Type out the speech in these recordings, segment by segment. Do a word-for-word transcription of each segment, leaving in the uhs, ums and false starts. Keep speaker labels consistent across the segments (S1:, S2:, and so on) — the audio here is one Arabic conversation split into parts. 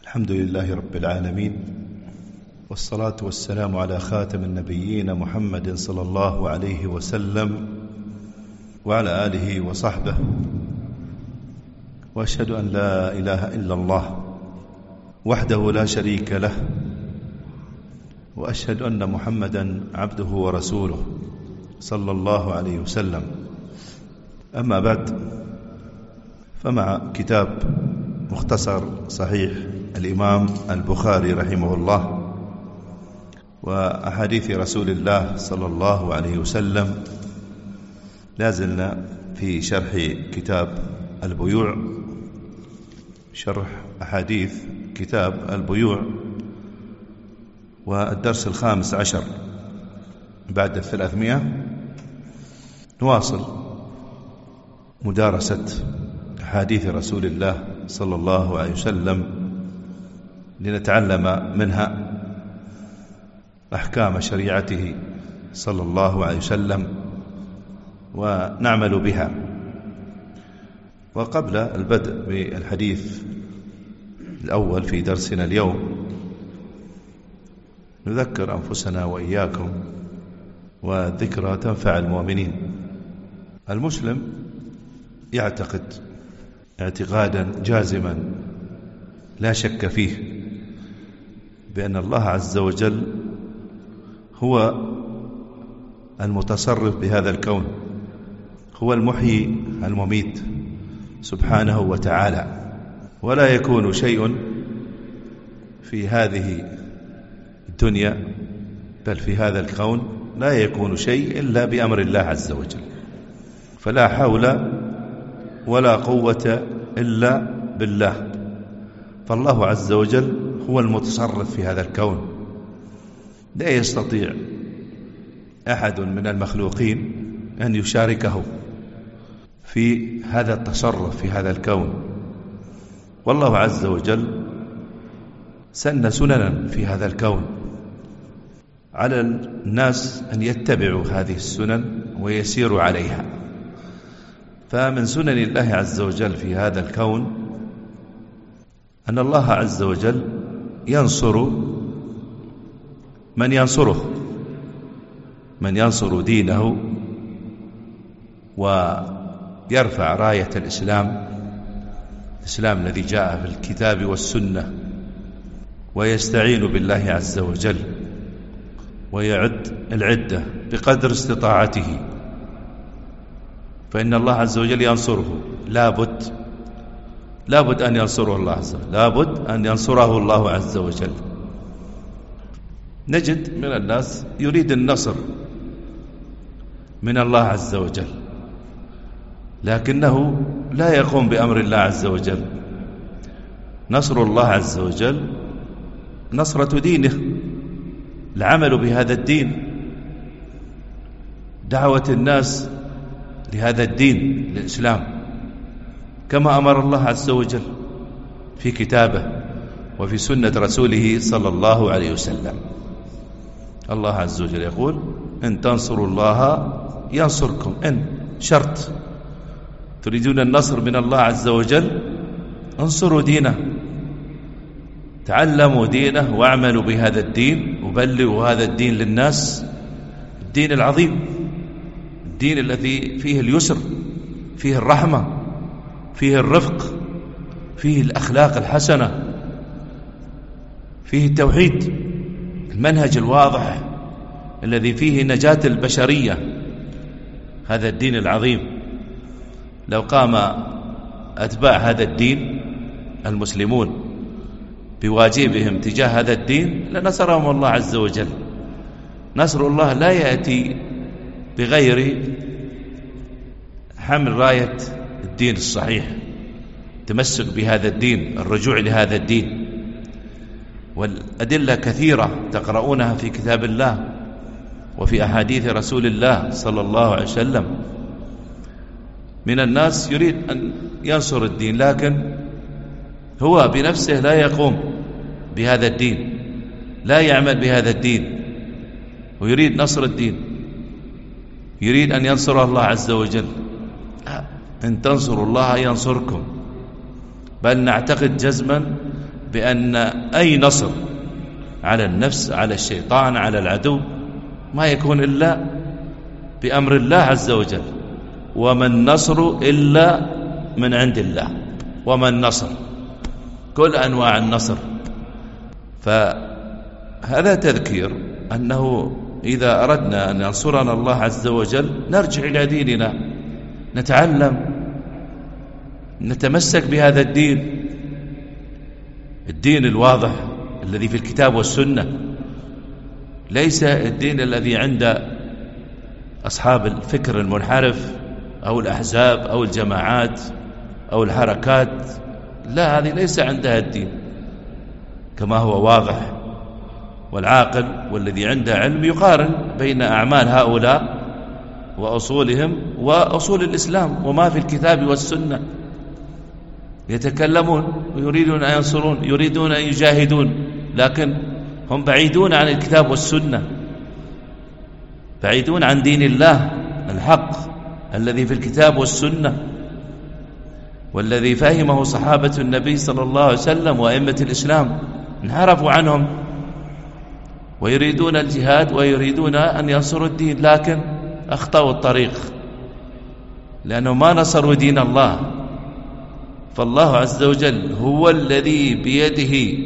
S1: الحمد لله رب العالمين، والصلاة والسلام على خاتم النبيين محمد صلى الله عليه وسلم وعلى آله وصحبه، وأشهد أن لا إله إلا الله وحده لا شريك له، وأشهد أن محمدا عبده ورسوله صلى الله عليه وسلم. أما بعد، فمع كتاب مختصر صحيح الإمام البخاري رحمه الله وأحاديث رسول الله صلى الله عليه وسلم، لازلنا في شرح كتاب البيوع، شرح أحاديث كتاب البيوع، والدرس الخامس عشر بعد الثلاثمائة. نواصل مدارسة أحاديث رسول الله صلى الله عليه وسلم لنتعلم منها أحكام شريعته صلى الله عليه وسلم ونعمل بها. وقبل البدء بالحديث الأول في درسنا اليوم، نذكر أنفسنا وإياكم، والذكرى تنفع المؤمنين. المسلم يعتقد اعتقادا جازما لا شك فيه بأن الله عز وجل هو المتصرف بهذا الكون، هو المحيي المميت سبحانه وتعالى، ولا يكون شيء في هذه الدنيا بل في هذا الكون لا يكون شيء إلا بأمر الله عز وجل، فلا حول ولا قوة إلا بالله. فالله عز وجل هو المتصرف في هذا الكون، لا يستطيع أحد من المخلوقين أن يشاركه في هذا التصرف في هذا الكون. والله عز وجل سن سننا في هذا الكون، على الناس أن يتبعوا هذه السنن ويسيروا عليها. فمن سنن الله عز وجل في هذا الكون أن الله عز وجل ينصر من ينصره، من ينصر دينه ويرفع راية الإسلام، الإسلام الذي جاء في الكتاب والسنة، ويستعين بالله عز وجل ويعد العدة بقدر استطاعته، فإن الله عز وجل ينصره. لابد لابد أن ينصره الله عز وجل، لابد أن ينصره الله عز وجل. نجد من الناس يريد النصر من الله عز وجل، لكنه لا يقوم بأمر الله عز وجل. نصر الله عز وجل نصرة دينه، العمل بهذا الدين، دعوة الناس لهذا الدين الإسلام كما أمر الله عز وجل في كتابه وفي سنة رسوله صلى الله عليه وسلم. الله عز وجل يقول: إن تنصروا الله ينصركم. إن شرط، تريدون النصر من الله عز وجل، انصروا دينه، تعلموا دينه واعملوا بهذا الدين وبلغوا هذا الدين للناس، الدين العظيم، الدين الذي فيه اليسر، فيه الرحمة، فيه الرفق، فيه الأخلاق الحسنة، فيه التوحيد، المنهج الواضح الذي فيه نجاة البشرية. هذا الدين العظيم لو قام أتباع هذا الدين المسلمون بواجبهم تجاه هذا الدين لنصرهم الله عز وجل. نصر الله لا يأتي بغير حمل راية الدين الصحيح، تمسك بهذا الدين، الرجوع لهذا الدين. والأدلة كثيرة تقرؤونها في كتاب الله وفي أحاديث رسول الله صلى الله عليه وسلم. من الناس يريد أن ينصر الدين، لكن هو بنفسه لا يقوم بهذا الدين، لا يعمل بهذا الدين، ويريد نصر الدين، يريد أن ينصر الله عز وجل. إن تنصروا الله ينصركم، بل نعتقد جزما بأن أي نصر على النفس، على الشيطان، على العدو ما يكون إلا بأمر الله عز وجل، وما النصر إلا من عند الله، وما النصر كل أنواع النصر. فهذا تذكير أنه إذا أردنا أن ينصرنا الله عز وجل نرجع إلى ديننا، نتعلم، نتمسك بهذا الدين، الدين الواضح الذي في الكتاب والسنة، ليس الدين الذي عند أصحاب الفكر المنحرف أو الأحزاب أو الجماعات أو الحركات. لا، هذه ليس عندها الدين كما هو واضح. والعاقل والذي عنده علم يقارن بين أعمال هؤلاء وأصولهم وأصول الإسلام وما في الكتاب والسنة. يتكلمون ويريدون أن ينصرون، يريدون أن يجاهدون، لكن هم بعيدون عن الكتاب والسنة، بعيدون عن دين الله الحق الذي في الكتاب والسنة، والذي فهمه صحابة النبي صلى الله عليه وسلم وأئمة الإسلام. انحرفوا عنهم ويريدون الجهاد ويريدون أن ينصروا الدين، لكن أخطأوا الطريق، لأنه ما نصروا دين الله. فالله عز وجل هو الذي بيده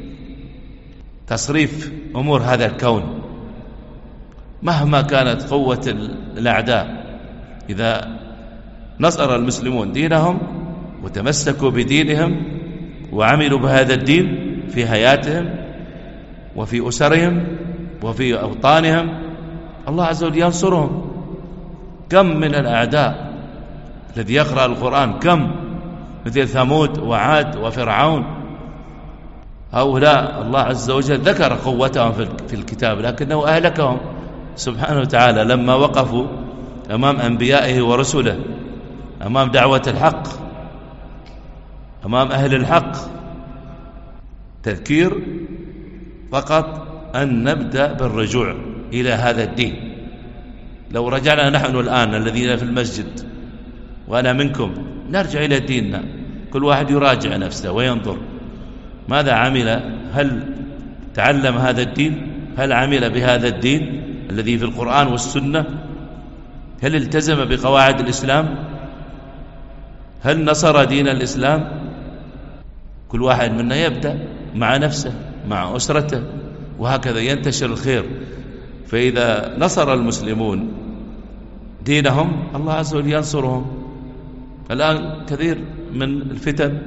S1: تصريف أمور هذا الكون، مهما كانت قوة الأعداء. إذا نصر المسلمون دينهم وتمسكوا بدينهم وعملوا بهذا الدين في حياتهم وفي أسرهم وفي أوطانهم، الله عز وجل ينصرهم. كم من الأعداء الذي يقرأ القرآن، كم مثل ثمود وعاد وفرعون، هؤلاء الله عز وجل ذكر قوتهم في الكتاب، لكنه أهلكهم سبحانه وتعالى لما وقفوا أمام أنبيائه ورسله، أمام دعوة الحق، أمام أهل الحق. تذكير فقط أن نبدأ بالرجوع إلى هذا الدين. لو رجعنا نحن الآن الذين في المسجد وأنا منكم نرجع إلى ديننا، كل واحد يراجع نفسه وينظر ماذا عمل، هل تعلم هذا الدين، هل عمل بهذا الدين الذي في القرآن والسنة، هل التزم بقواعد الإسلام، هل نصر دين الإسلام. كل واحد منا يبدأ مع نفسه مع أسرته، وهكذا ينتشر الخير. فإذا نصر المسلمون دينهم الله عز وجل ينصرهم. الآن كثير من الفتن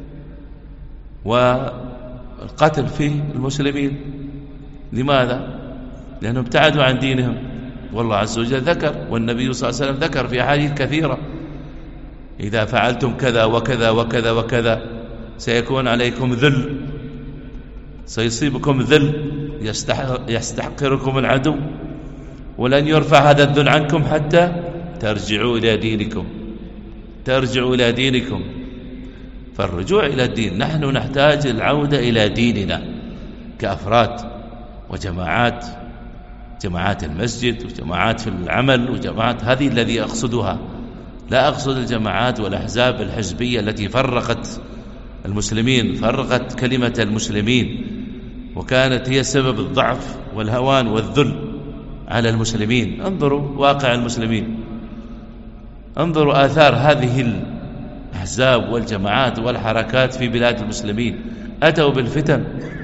S1: والقتل في المسلمين، لماذا؟ لأنهم ابتعدوا عن دينهم، والله عز وجل ذكر، والنبي صلى الله عليه وسلم ذكر في أحاديث كثيرة: إذا فعلتم كذا وكذا وكذا وكذا سيكون عليكم ذل، سيصيبكم ذل يستحقركم العدو، ولن يرفع هذا الذل عنكم حتى ترجعوا إلى دينكم، ترجعوا إلى دينكم. فالرجوع إلى الدين، نحن نحتاج العودة إلى ديننا كأفراد وجماعات، جماعات المسجد وجماعات في العمل وجماعات، هذه الذي أقصدها، لا أقصد الجماعات والأحزاب الحزبية التي فرقت المسلمين، فرقت كلمة المسلمين، وكانت هي سبب الضعف والهوان والذل على المسلمين. انظروا واقع المسلمين، انظروا آثار هذه الأحزاب والجماعات والحركات في بلاد المسلمين. أتوا بالفتن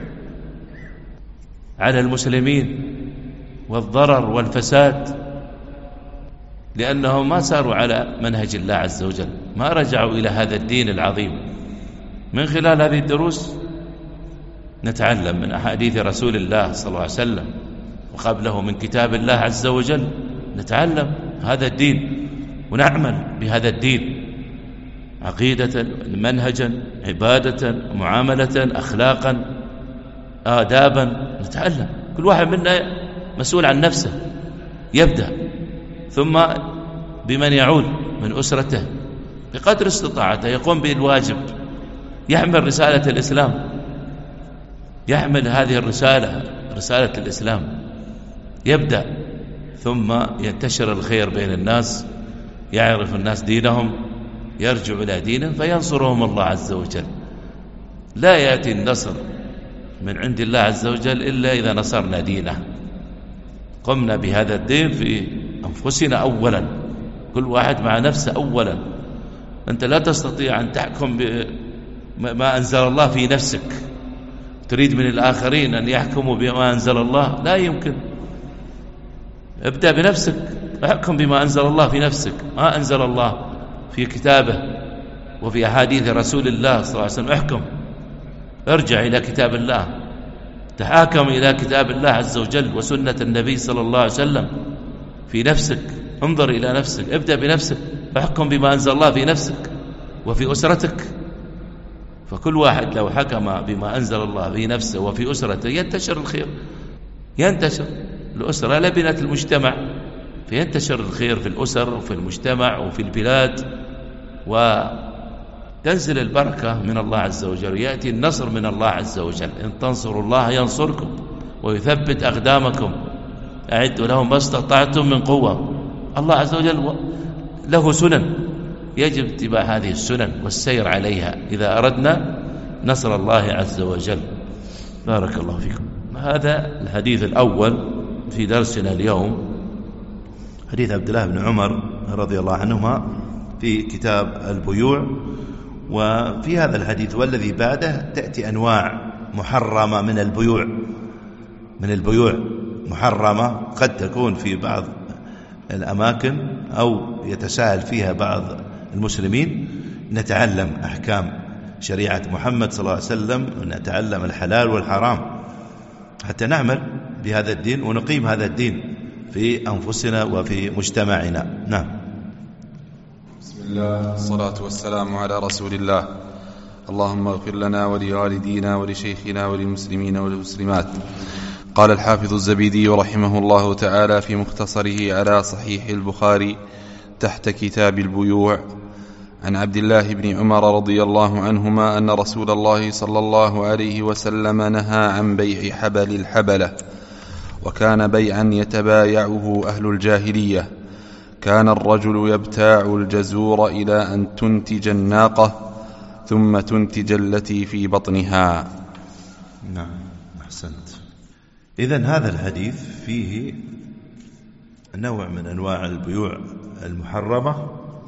S1: على المسلمين والضرر والفساد، لأنهم ما ساروا على منهج الله عز وجل، ما رجعوا إلى هذا الدين العظيم. من خلال هذه الدروس نتعلم من أحاديث رسول الله صلى الله عليه وسلم، وقبله من كتاب الله عز وجل، نتعلم هذا الدين ونعمل بهذا الدين عقيدة، منهجا، عبادة، معاملة، أخلاقا، آدابا. نتعلم، كل واحد منا مسؤول عن نفسه، يبدأ، ثم بمن يعول من أسرته بقدر استطاعته، يقوم بالواجب، يحمل رسالة الإسلام، يحمل هذه الرسالة، رسالة الإسلام، يبدأ، ثم ينتشر الخير بين الناس، يعرف الناس دينهم، يرجع إلى دينهم، فينصرهم الله عز وجل. لا يأتي النصر من عند الله عز وجل إلا إذا نصرنا دينه، قمنا بهذا الدين في أنفسنا أولا، كل واحد مع نفسه أولا. أنت لا تستطيع أن تحكم بما أنزل الله في نفسك، تريد من الآخرين أن يحكموا بما أنزل الله، لا يمكن. ابدأ بنفسك، احكم بما أنزل الله في نفسك، ما أنزل الله في كتابه وفي أحاديث رسول الله صلى الله عليه وسلم. احكم، ارجع إلى كتاب الله، تحاكم إلى كتاب الله عز وجل وسنة النبي صلى الله عليه وسلم في نفسك. انظر إلى نفسك، ابدأ بنفسك، احكم بما أنزل الله في نفسك وفي أسرتك. فكل واحد لو حكم بما أنزل الله في نفسه وفي أسرته ينتشر الخير، ينتشر. الأسرة لبنة المجتمع، فينتشر الخير في الأسر وفي المجتمع وفي البلاد، وتنزل البركة من الله عز وجل، ويأتي النصر من الله عز وجل. إن تنصروا الله ينصركم ويثبت أقدامكم، أعدوا لهم ما استطعتم من قوة. الله عز وجل له سنن، يجب اتباع هذه السنن والسير عليها إذا أردنا نصر الله عز وجل. بارك الله فيكم. هذا الحديث الأول في درسنا اليوم، حديث عبد الله بن عمر رضي الله عنهما في كتاب البيوع. وفي هذا الحديث والذي بعده تأتي أنواع محرمة من البيوع، من البيوع محرمة قد تكون في بعض الأماكن أو يتساهل فيها بعض المسلمين. نتعلم أحكام شريعة محمد صلى الله عليه وسلم، ونتعلم الحلال والحرام حتى نعمل بهذا الدين ونقيم هذا الدين في أنفسنا وفي مجتمعنا. نعم.
S2: بسم الله والصلاة والسلام على رسول الله. اللهم اغفر لنا ولوالدينا ولشيخنا وللمسلمين والمسلمات. قال الحافظ الزبيدي رحمه الله تعالى في مختصره على صحيح البخاري تحت كتاب البيوع عن عبد الله بن عمر رضي الله عنهما أن رسول الله صلى الله عليه وسلم نهى عن بيع حبل الحبلة، وكان بيعا يتبايعه أهل الجاهلية. كان الرجل يبتاع الجزور إلى أن تنتج الناقة ثم تنتج التي في بطنها.
S1: نعم، أحسنت. إذن هذا الحديث فيه نوع من أنواع البيوع المحرمة،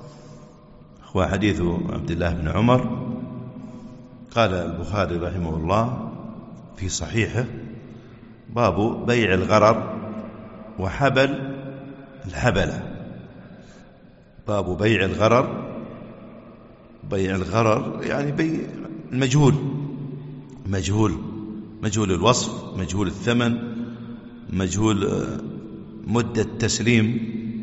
S1: هو حديث عبد الله بن عمر. قال البخاري رحمه الله في صحيحه: باب بيع الغرر وحبل الحبلة. باب بيع الغرر. بيع الغرر يعني بيع المجهول، مجهول مجهول الوصف، مجهول الثمن، مجهول مدة تسليم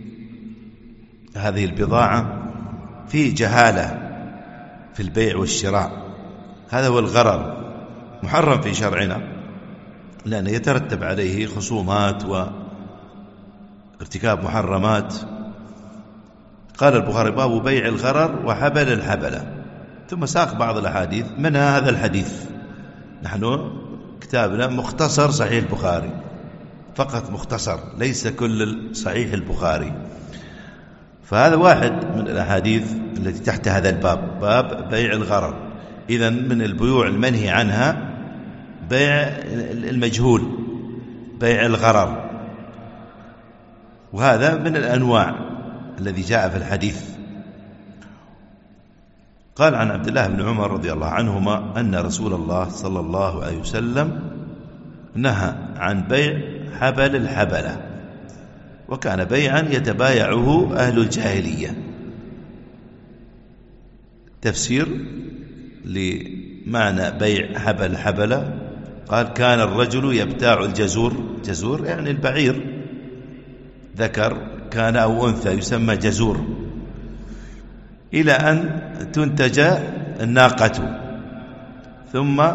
S1: هذه البضاعة، في جهالة في البيع والشراء. هذا هو الغرر، محرم في شرعنا لأنه يترتب عليه خصومات وارتكاب محرمات. قال البخاري: باب بيع الغرر وحبل الحبلة. ثم ساق بعض الأحاديث منها هذا الحديث. نحن كتابنا مختصر صحيح البخاري، فقط مختصر، ليس كل صحيح البخاري. فهذا واحد من الأحاديث التي تحت هذا الباب، باب بيع الغرر. إذن من البيوع المنهي عنها بيع المجهول، بيع الغرر، وهذا من الأنواع الذي جاء في الحديث. قال عن عبد الله بن عمر رضي الله عنهما أن رسول الله صلى الله عليه وسلم نهى عن بيع حبل الحبلة، وكان بيعا يتبايعه أهل الجاهلية. تفسير لمعنى بيع حبل الحبلة: قال: كان الرجل يبتاع الجزور. جزور يعني البعير، ذكر كان أو أنثى، يسمى جزور، إلى أن تنتج الناقة ثم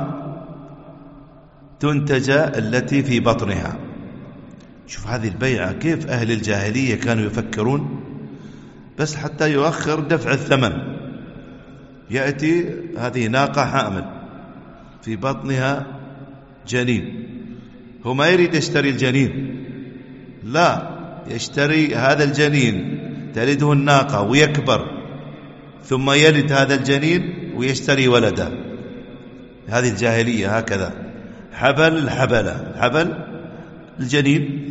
S1: تنتج التي في بطنها. شوف هذه البيعة كيف أهل الجاهلية كانوا يفكرون، بس حتى يؤخر دفع الثمن. يأتي هذه ناقة حامل في بطنها جنين، هو ما يريد يشتري الجنين، لا، يشتري هذا الجنين تلده الناقة ويكبر، ثم يلد هذا الجنين ويشتري ولده. هذه الجاهلية هكذا، حبل الحبلة، حبل الجنين،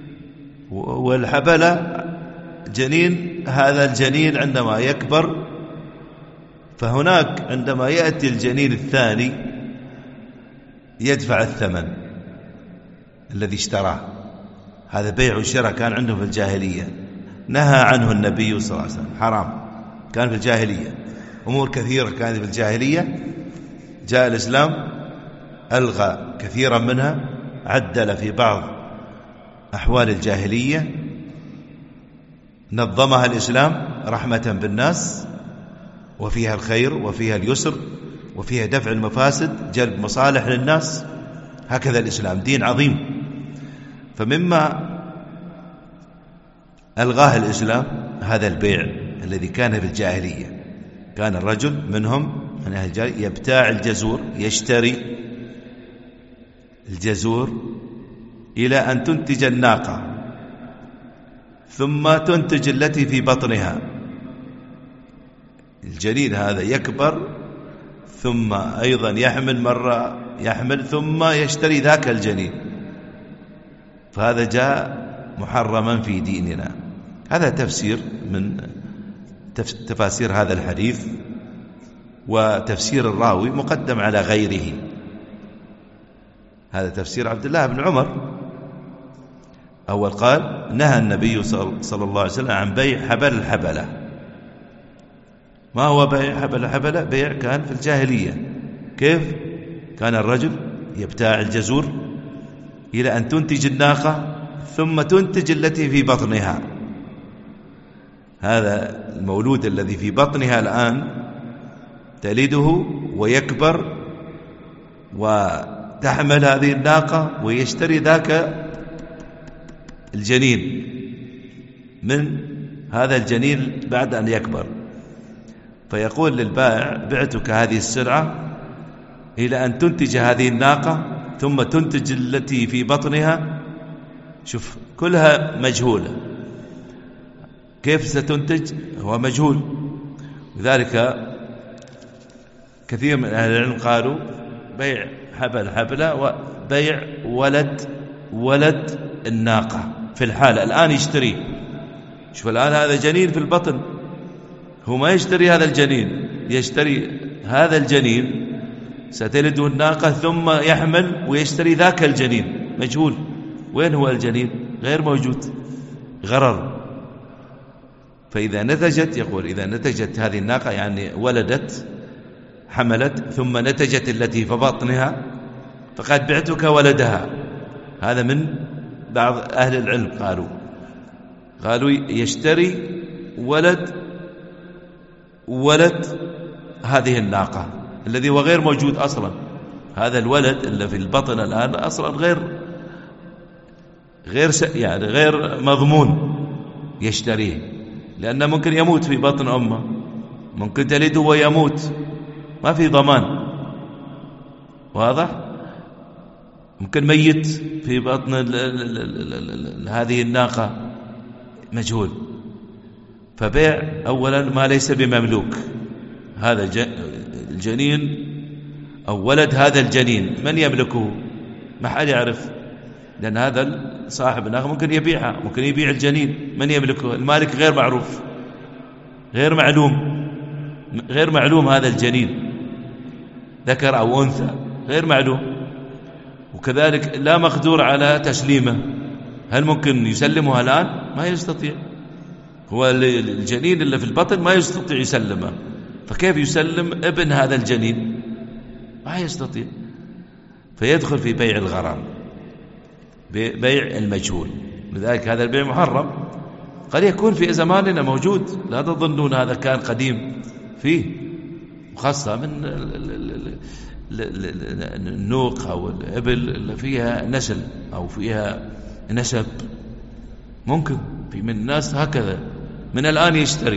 S1: والحبلة جنين. هذا الجنين عندما يكبر، فهناك عندما يأتي الجنين الثاني يدفع الثمن الذي اشتراه. هذا بيع وشراء كان عندهم في الجاهلية، نهى عنه النبي صلى الله عليه وسلم، حرام كان في الجاهلية. أمور كثيرة كانت في الجاهلية، جاء الإسلام ألغى كثيرا منها، عدل في بعض أحوال الجاهلية، نظمها الإسلام رحمة بالناس، وفيها الخير وفيها اليسر وفيها دفع المفاسد، جلب مصالح للناس. هكذا الإسلام دين عظيم. فمما ألغاه الإسلام هذا البيع الذي كان في الجاهلية. كان الرجل منهم من أهل الجاهلية يبتاع الجزور، يشتري الجزور إلى أن تنتج الناقة، ثم تنتج التي في بطنها. الجنين هذا يكبر، ثم أيضا يحمل، مرة يحمل ثم يشتري ذاك الجنين. فهذا جاء محرما في ديننا. هذا تفسير من تفاسير هذا الحديث، وتفسير الراوي مقدم على غيره. هذا تفسير عبد الله بن عمر. أول قال نهى النبي صلى الله عليه وسلم عن بيع حبل الحبلة. ما هو بيع حبل الحبلة؟ بيع كان في الجاهلية. كيف؟ كان الرجل يبتاع الجزور إلى أن تنتج الناقة، ثم تنتج التي في بطنها. هذا المولود الذي في بطنها الآن تلده ويكبر وتحمل هذه الناقة، ويشتري ذاك الجنين من هذا الجنين بعد أن يكبر. فيقول للبائع بعتك هذه السلعة إلى أن تنتج هذه الناقة، ثم تنتج التي في بطنها. شوف كلها مجهولة، كيف ستنتج هو مجهول. لذلك كثير من أهل العلم قالوا بيع حبل حبلة وبيع ولد ولد الناقة في الحالة. الآن يشتري، شوف الآن هذا جنين في البطن، هو ما يشتري هذا الجنين، يشتري هذا الجنين ستلده الناقة، ثم يحمل ويشتري ذاك الجنين مجهول. وين هو الجنين؟ غير موجود، غرر. فإذا نتجت، يقول إذا نتجت هذه الناقة يعني ولدت، حملت ثم نتجت التي في بطنها، فقد بعتك ولدها. هذا من بعض أهل العلم قالوا قالوا يشتري ولد ولد هذه الناقة الذي هو غير موجود أصلا. هذا الولد اللي في البطن الآن أصلا غير غير يعني غير مضمون يشتريه، لأنه ممكن يموت في بطن أمه، ممكن تلده ويموت، ما في ضمان. واضح؟ ممكن ميت في بطن ال ال ال ال ال هذه الناقة، مجهول. فبيع أولا ما ليس بمملوك. هذا الجنين أو ولد هذا الجنين من يملكه؟ ما حد يعرف، لأن هذا صاحب الناقة ممكن يبيعها، ممكن يبيع الجنين، من يملكه؟ المالك غير معروف، غير معلوم، غير معلوم هذا الجنين ذكر أو أنثى، غير معلوم. وكذلك لا مقدور على تسليمه. هل ممكن يسلمها الآن؟ ما يستطيع. هو الجنين اللي في البطن ما يستطيع يسلمه، فكيف يسلم ابن هذا الجنين؟ ما يستطيع. فيدخل في بيع الغرام، بيع المجهول. لذلك هذا البيع محرم. قد يكون في زماننا موجود، لا تظنون هذا كان قديم فيه، خاصة من النوق أو الإبل اللي فيها نسل أو فيها نسب، ممكن في من الناس هكذا من الآن يشتري.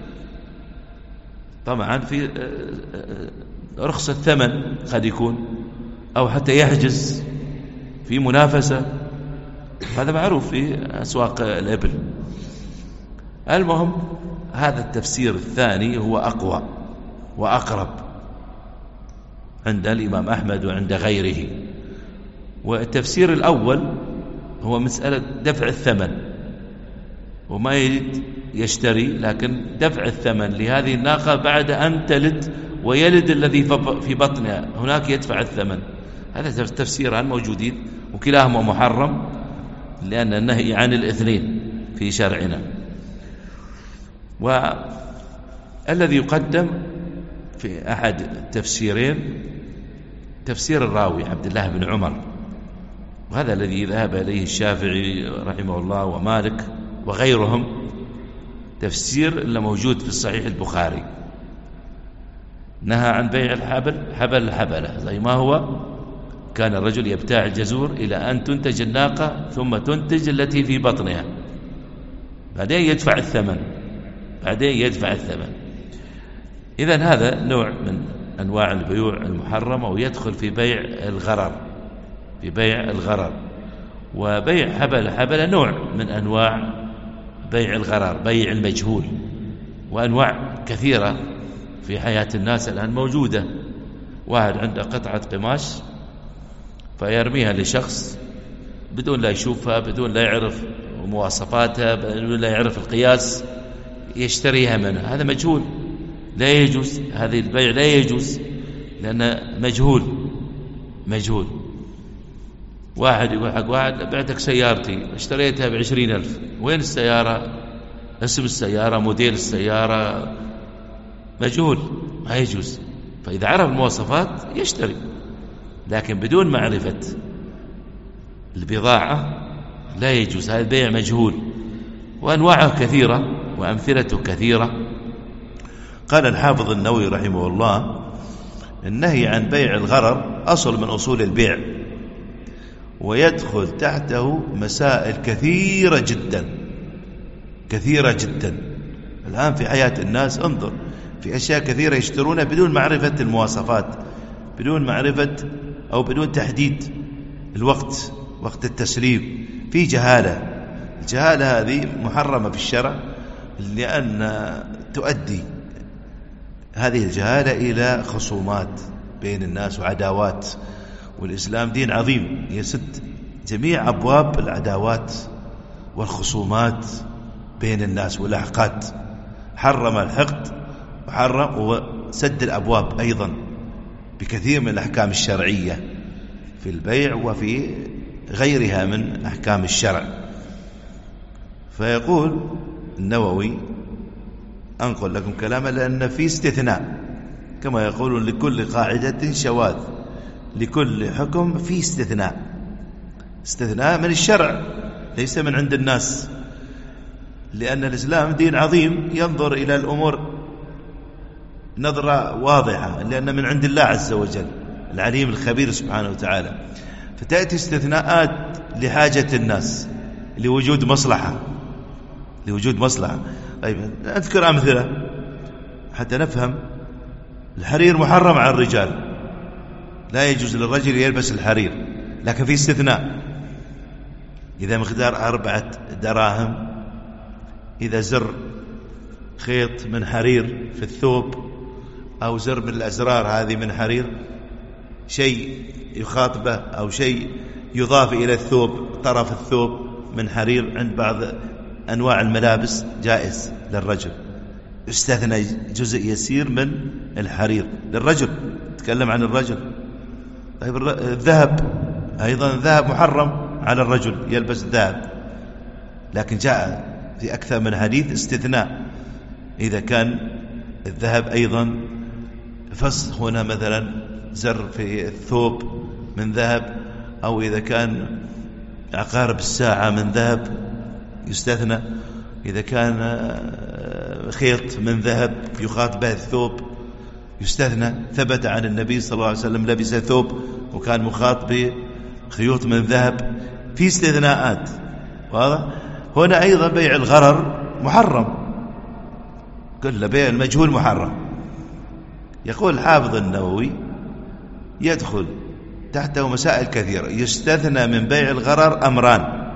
S1: طبعا في رخص الثمن قد يكون، أو حتى يحجز في منافسة، هذا معروف في أسواق الإبل. المهم هذا التفسير الثاني هو أقوى وأقرب، عند الإمام أحمد وعند غيره. والتفسير الأول هو مسألة دفع الثمن، وما يريد يشتري لكن دفع الثمن لهذه الناقة بعد أن تلد ويلد الذي في بطنها، هناك يدفع الثمن. هذا تفسيران موجودين وكلاهما محرم، لأن النهي عن الاثنين في شرعنا. والذي يقدم في أحد التفسيرين تفسير الراوي عبد الله بن عمر، وهذا الذي ذهب إليه الشافعي رحمه الله ومالك وغيرهم، تفسير اللي موجود في الصحيح البخاري، نهى عن بيع الحبل حبل الحبلة، زي ما هو كان الرجل يبتاع الجزور إلى أن تنتج الناقة ثم تنتج التي في بطنها، بعدين يدفع الثمن بعدين يدفع الثمن إذن هذا نوع من أنواع البيوع المحرمة، ويدخل في بيع الغرر في بيع الغرر وبيع حبل حبلة نوع من أنواع بيع الغرر، بيع المجهول. وأنواع كثيرة في حياة الناس الآن موجودة. واحد عنده قطعة قماش فيرميها لشخص بدون لا يشوفها، بدون لا يعرف مواصفاتها، بدون لا يعرف القياس، يشتريها منها. هذا مجهول، لا يجوز، هذه البيع لا يجوز لأنه مجهول مجهول. واحد يقول حق واحد بعتك سيارتي اشتريتها بعشرين ألف، وين السيارة؟ اسم السيارة، موديل السيارة، مجهول، ما يجوز. فإذا عرف المواصفات يشتري، لكن بدون معرفة البضاعة لا يجوز، هذا بيع مجهول. وأنواعه كثيرة وأمثلته كثيرة. قال الحافظ النووي رحمه الله: النهي عن بيع الغرر أصل من أصول البيع، ويدخل تحته مسائل كثيرة جدا كثيرة جدا. الآن في حياة الناس انظر في أشياء كثيرة يشترونها بدون معرفة المواصفات، بدون معرفة أو بدون تحديد الوقت، وقت التسليم، في جهالة. الجهالة هذه محرمة في الشرع، لأن تؤدي هذه الجهالة إلى خصومات بين الناس وعداوات. والإسلام دين عظيم يسد جميع أبواب العداوات والخصومات بين الناس والأحقاد. حرم الحقد وحرم وسد الأبواب أيضا بكثير من الأحكام الشرعية في البيع وفي غيرها من أحكام الشرع. فيقول النووي، أنقل لكم كلاما، لأن في استثناء، كما يقولون لكل قاعدة شواذ، لكل حكم في استثناء. استثناء من الشرع ليس من عند الناس، لأن الإسلام دين عظيم ينظر إلى الأمور نظرة واضحة، لأن من عند الله عز وجل العليم الخبير سبحانه وتعالى. فتأتي استثناءات لحاجة الناس، لوجود مصلحة لوجود مصلحة. طيب أذكر أمثلة حتى نفهم. الحرير محرم على الرجال، لا يجوز للرجل يلبس الحرير، لكن في استثناء. إذا مقدار أربعة دراهم، إذا زر خيط من حرير في الثوب، أو زر من الأزرار هذه من حرير، شيء يخاطبه أو شيء يضاف إلى الثوب، طرف الثوب من حرير، عند بعض أنواع الملابس جائز للرجل. استثنى جزء يسير من الحرير للرجل، تكلم عن الرجل. طيب الذهب أيضا، الذهب محرم على الرجل يلبس الذهب، لكن جاء في أكثر من حديث استثناء. إذا كان الذهب أيضا فص هنا مثلا زر في الثوب من ذهب، أو إذا كان عقارب الساعة من ذهب يستثنى، إذا كان خيط من ذهب يخاط به الثوب يستثنى. ثبت عن النبي صلى الله عليه وسلم لبس ثوب وكان مخاط بخيوط من ذهب، في استثناءات. واضح؟ هنا أيضا بيع الغرر محرم، كل بيع المجهول محرم. يقول الحافظ النووي: يدخل تحته مسائل كثيرة. يستثنى من بيع الغرر أمران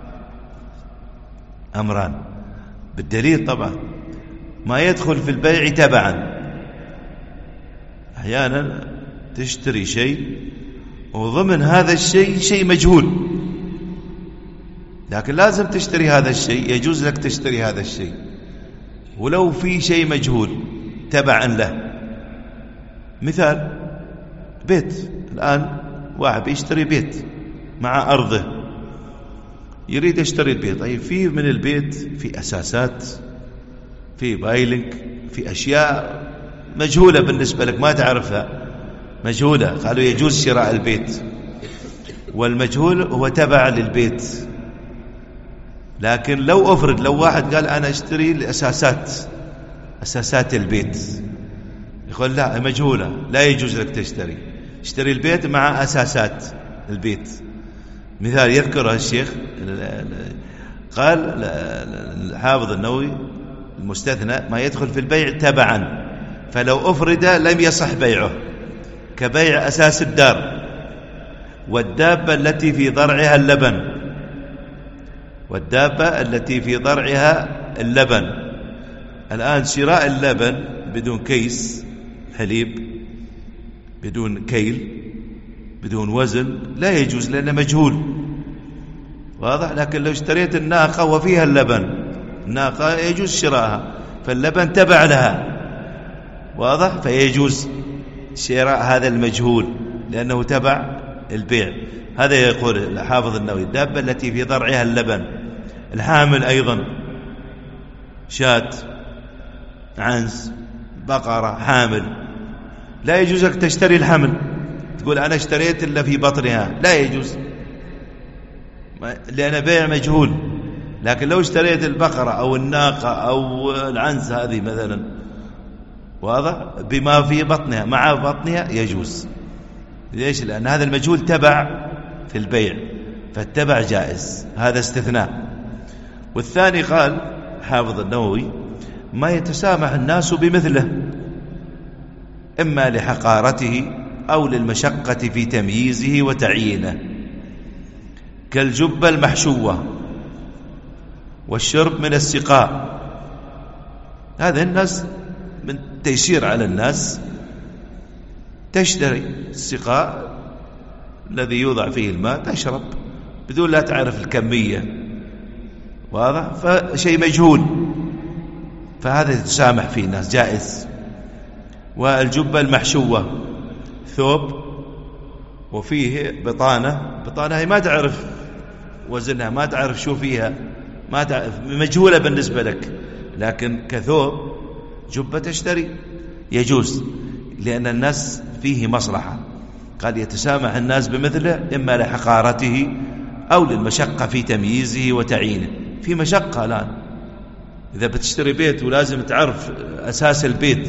S1: أمران بالدليل طبعا. ما يدخل في البيع تبعا، أحيانا تشتري شيء وضمن هذا الشيء شيء مجهول، لكن لازم تشتري هذا الشيء، يجوز لك تشتري هذا الشيء ولو في شيء مجهول تبعا له. مثال بيت، الآن واحد يشتري بيت مع أرضه، يريد يشتري البيت، طيب في من البيت في أساسات، في بايلنج، في أشياء مجهولة بالنسبة لك ما تعرفها، مجهولة، قالوا يجوز شراء البيت، والمجهول هو تبع للبيت. لكن لو أفرض لو واحد قال أنا أشتري الأساسات، أساسات البيت، يقول لا مجهولة، لا يجوز لك تشتري، اشتري البيت مع أساسات البيت. مثال يذكره الشيخ قال الحافظ النووي المستثنى ما يدخل في البيع تبعا، فلو أفرد لم يصح بيعه، كبيع أساس الدار والدابة التي في ضرعها اللبن، والدابة التي في ضرعها اللبن. الآن شراء اللبن بدون كيس حليب، بدون كيل، بدون وزن لا يجوز لأنه مجهول، واضح. لكن لو اشتريت الناقة وفيها اللبن، الناقة يجوز شراءها، فاللبن تبع لها، واضح، فيجوز شراء هذا المجهول لأنه تبع البيع. هذا يقول الحافظ النووي الدابة التي في ضرعها اللبن. الحامل أيضا، شاة، عنز، بقرة حامل، لا يجوز لك تشتري الحمل، تقول أنا اشتريت إلا في بطنها، لا يجوز لأن بيع مجهول. لكن لو اشتريت البقرة أو الناقة أو العنز هذه مثلا، واضح، بما في بطنها مع بطنها يجوز. ليش؟ لأن هذا المجهول تبع في البيع، فالتبع جائز، هذا استثناء. والثاني قال حافظ النووي ما يتسامح الناس بمثله، إما لحقارته أو للمشقة في تمييزه وتعيينه، كالجبة المحشوة والشرب من السقاء. هذا الناس من تيسير على الناس تشتري السقاء الذي يوضع فيه الماء، تشرب بدون لا تعرف الكمية، واضح، فشيء مجهول، فهذا يتسامح فيه الناس، جائز. والجبة المحشوة ثوب وفيه بطانة، بطانة هي ما تعرف وزنها، ما تعرف شو فيها، ما تعرف، مجهولة بالنسبة لك، لكن كثوب جبة تشتري يجوز، لأن الناس فيه مصلحة. قال يتسامح الناس بمثله إما لحقارته أو للمشقة في تمييزه وتعيينه. في مشقة الآن، إذا بتشتري بيت ولازم تعرف أساس البيت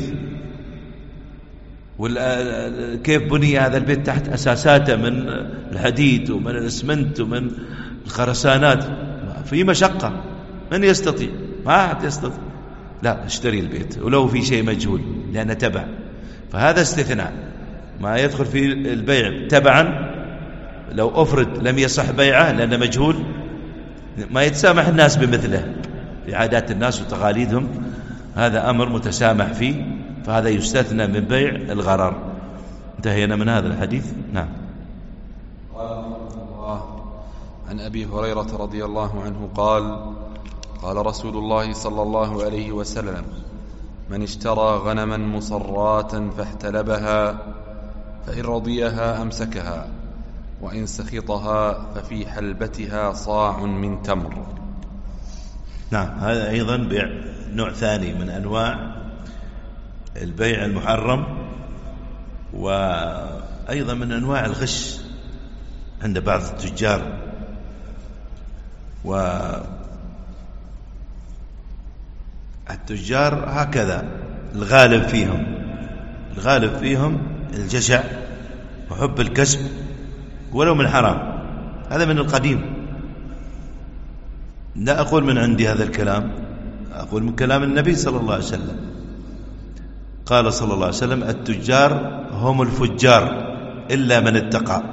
S1: وكيف بني هذا البيت تحت أساساته من الحديد ومن الإسمنت ومن الخرسانات، في مشقة، من يستطيع؟ ما أحد يستطيع. لا، اشتري البيت ولو في شيء مجهول لأنه تبع، فهذا استثناء، ما يدخل في البيع تبعا. لو أفرد لم يصح بيعه لأنه مجهول، ما يتسامح الناس بمثله في عادات الناس وتقاليدهم، هذا أمر متسامح فيه، فهذا يستثنى من بيع الغرر. انتهينا من هذا الحديث. نعم.
S2: عن أبي هريرة رضي الله عنه قال قال رسول الله صلى الله عليه وسلم من اشترى غنما مصراة فاحتلبها فإن رضيها أمسكها وإن سخطها ففي حلبتها صاع من تمر.
S1: نعم، هذا أيضا بيع نوع ثاني من أنواع البيع المحرم، وأيضا من أنواع الغش عند بعض التجار. والتجار هكذا الغالب فيهم الغالب فيهم الجشع وحب الكسب ولو من حرام، هذا من القديم. لا أقول من عندي هذا الكلام، أقول من كلام النبي صلى الله عليه وسلم. قال صلى الله عليه وسلم التجار هم الفجار إلا من اتقى.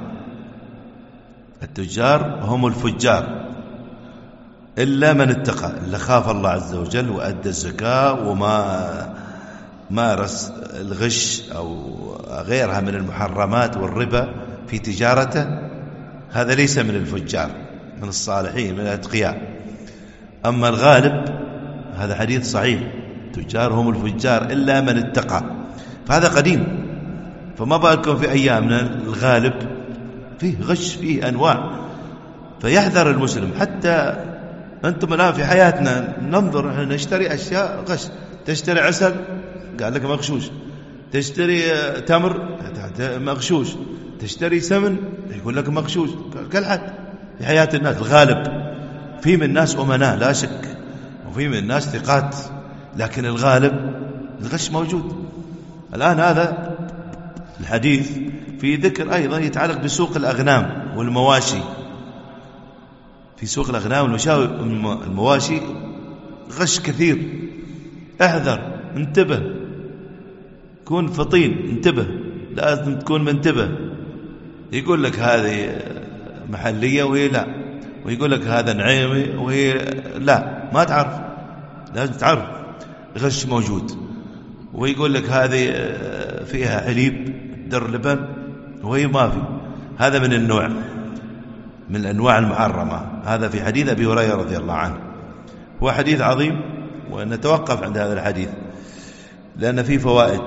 S1: التجار هم الفجار إلا من اتقى، اللي خاف الله عز وجل وأدى الزكاة وما مارس الغش أو وغيرها من المحرمات والربا في تجارته، هذا ليس من الفجار، من الصالحين، من الأتقياء. أما الغالب هذا حديث صحيح، تجار هم الفجار إلا من اتقى، فهذا قديم. فما بالكم في أيامنا الغالب فيه غش، فيه أنواع، فيحذر المسلم. حتى أنتم الآن في حياتنا ننظر، نشتري أشياء غش. تشتري عسل قال لك مغشوش، تشتري تمر مغشوش، تشتري سمن يقول لك مغشوش. كل حد في حياة الناس الغالب، في من الناس أمناء لا شك، وفي من الناس ثقات، لكن الغالب الغش موجود. الآن هذا الحديث في ذكر أيضا يتعلق بسوق الأغنام والمواشي. في سوق الأغنام والمواشي غش كثير، احذر، انتبه، كون فطين، انتبه، لازم تكون منتبه. يقول لك هذه محلية وهي لا، ويقول لك هذا نعيمي وهي لا، ما تعرف، لازم تعرف غش موجود. ويقول لك هذه فيها حليب در لبن وهي ما في، هذا من النوع من الأنواع المحرمة. هذا في حديث أبي هريرة رضي الله عنه، هو حديث عظيم، ونتوقف عند هذا الحديث لأن فيه فوائد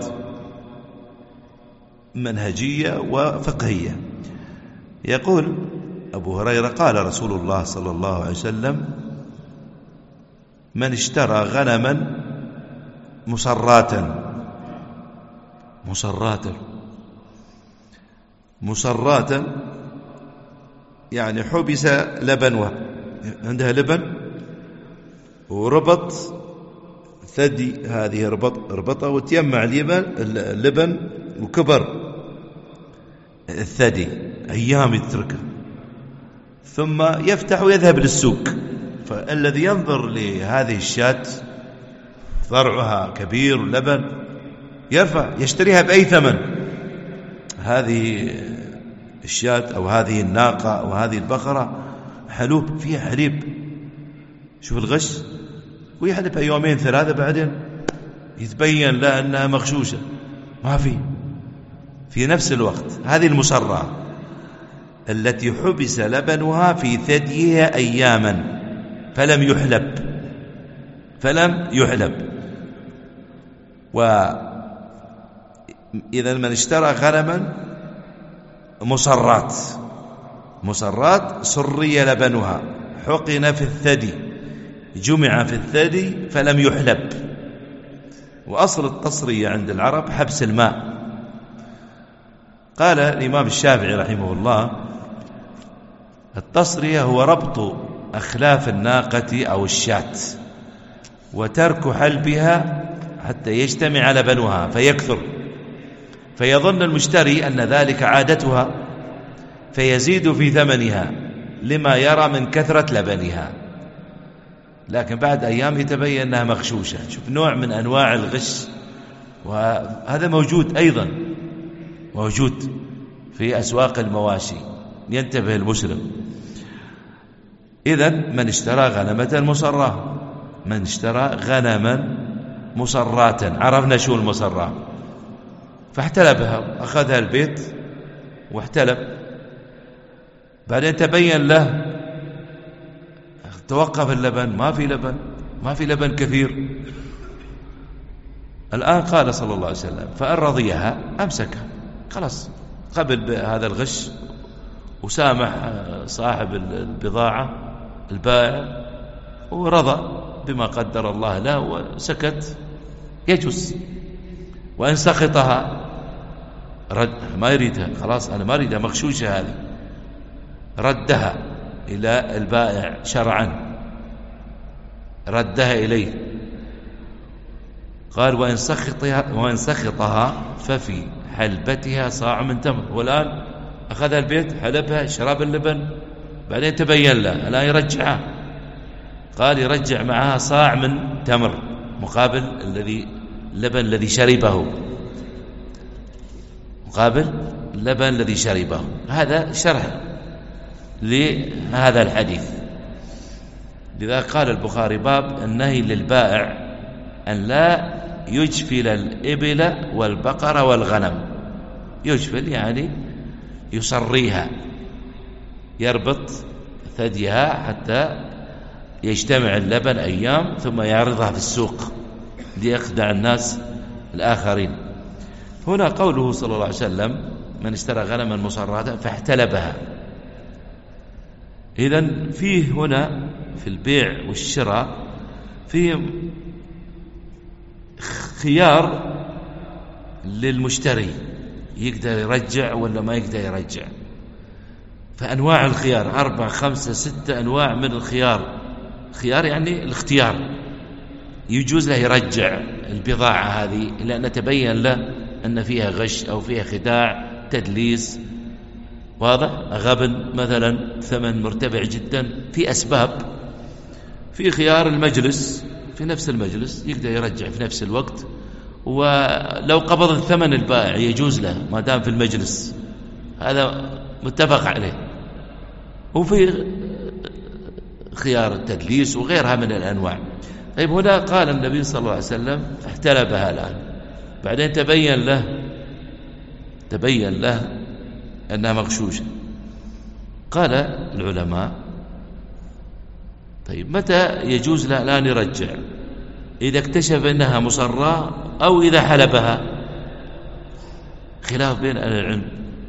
S1: منهجية وفقهية. يقول أبو هريرة: قال رسول الله صلى الله عليه وسلم: من اشترى غنما مصراتا مصراتا مصراتا يعني حبس لبنها، عندها لبن وربط ثدي هذه ربط ربطه وتيمع اللبن اللبن وكبر الثدي أيام يتركه، ثم يفتح ويذهب للسوق. فالذي ينظر لهذه الشاة ضرعها كبير واللبن يرفع يشتريها بأي ثمن. هذه الشاة أو هذه الناقة أو هذه البقرة حلوب، فيها حليب، شوف الغش، ويحلبها يومين ثلاثة بعدين يتبين له أنها مغشوشة، ما في في نفس الوقت. هذه المصرة التي حبس لبنها في ثديها أياما فلم يحلب فلم يحلب وإذا من اشترى غنما مصرات مصرات سري لبنها، حقن في الثدي، جمع في الثدي فلم يحلب. وأصل التصرية عند العرب حبس الماء. قال الإمام الشافعي رحمه الله: التصرية هو ربط أخلاف الناقة أو الشاة وترك حلبها حتى يجتمع لبنها فيكثر، فيظن المشتري أن ذلك عادتها فيزيد في ثمنها لما يرى من كثرة لبنها، لكن بعد أيام يتبين أنها مغشوشة. شوف نوع من أنواع الغش، وهذا موجود أيضا موجود في أسواق المواشي، ينتبه المسلم. إذن من اشترى غنمة مصرة، من اشترى غنما مصراتا، عرفنا شو المصرة، فاحتلبها، أخذها البيت واحتلب، بعدين تبين له توقف اللبن، ما في لبن، ما في لبن كثير. الآن قال صلى الله عليه وسلم: فأن رضيها أمسكها، خلاص قبل بهذا الغش وسامح صاحب البضاعة البائع ورضى بما قدر الله له وسكت، يجوز. وإن سخطها رد، ما يريدها، خلاص أنا ما أريدها، مغشوشة هذه، ردها إلى البائع شرعا، ردها إليه. قال: وإن سخطها, وإن سخطها ففي حلبتها صاع من تمر. والآن أخذها البيت، حلبها، شراب اللبن، بعدين تبين له الآن يرجعها. قال: يرجع معها صاع من تمر مقابل الذي اللبن الذي شربه، مقابل اللبن الذي شربه. هذا شرح لهذا الحديث. لذا قال البخاري: باب النهي للبائع أن لا يجفل الإبل والبقر والغنم. يجفل يعني يصريها، يربط ثديها حتى يجتمع اللبن أيام ثم يعرضها في السوق ليخدع الناس الآخرين. هنا قوله صلى الله عليه وسلم من اشترى غنما مصراة فاحتلبها. إذن فيه هنا في البيع والشراء فيه خيار للمشتري، يقدر يرجع ولا ما يقدر يرجع. فأنواع الخيار أربع خمسة ستة أنواع من الخيار. خيار يعني الاختيار، يجوز له يرجع البضاعة هذه إلا أن تبين له أن فيها غش أو فيها خداع تدليس، واضح، غبن مثلا، ثمن مرتفع جدا، في أسباب. في خيار المجلس، في نفس المجلس يقدر يرجع في نفس الوقت، ولو قبض الثمن البائع يجوز له ما دام في المجلس، هذا متفق عليه. وفي خيار التدليس وغيرها من الأنواع. طيب هنا قال النبي صلى الله عليه وسلم احتلبها الآن، بعدين تبين له تبين له أنها مغشوشة. قال العلماء طيب متى يجوز له الآن يرجع؟ إذا اكتشف أنها مصراة أو إذا حلبها، خلاف بين أهل العلم.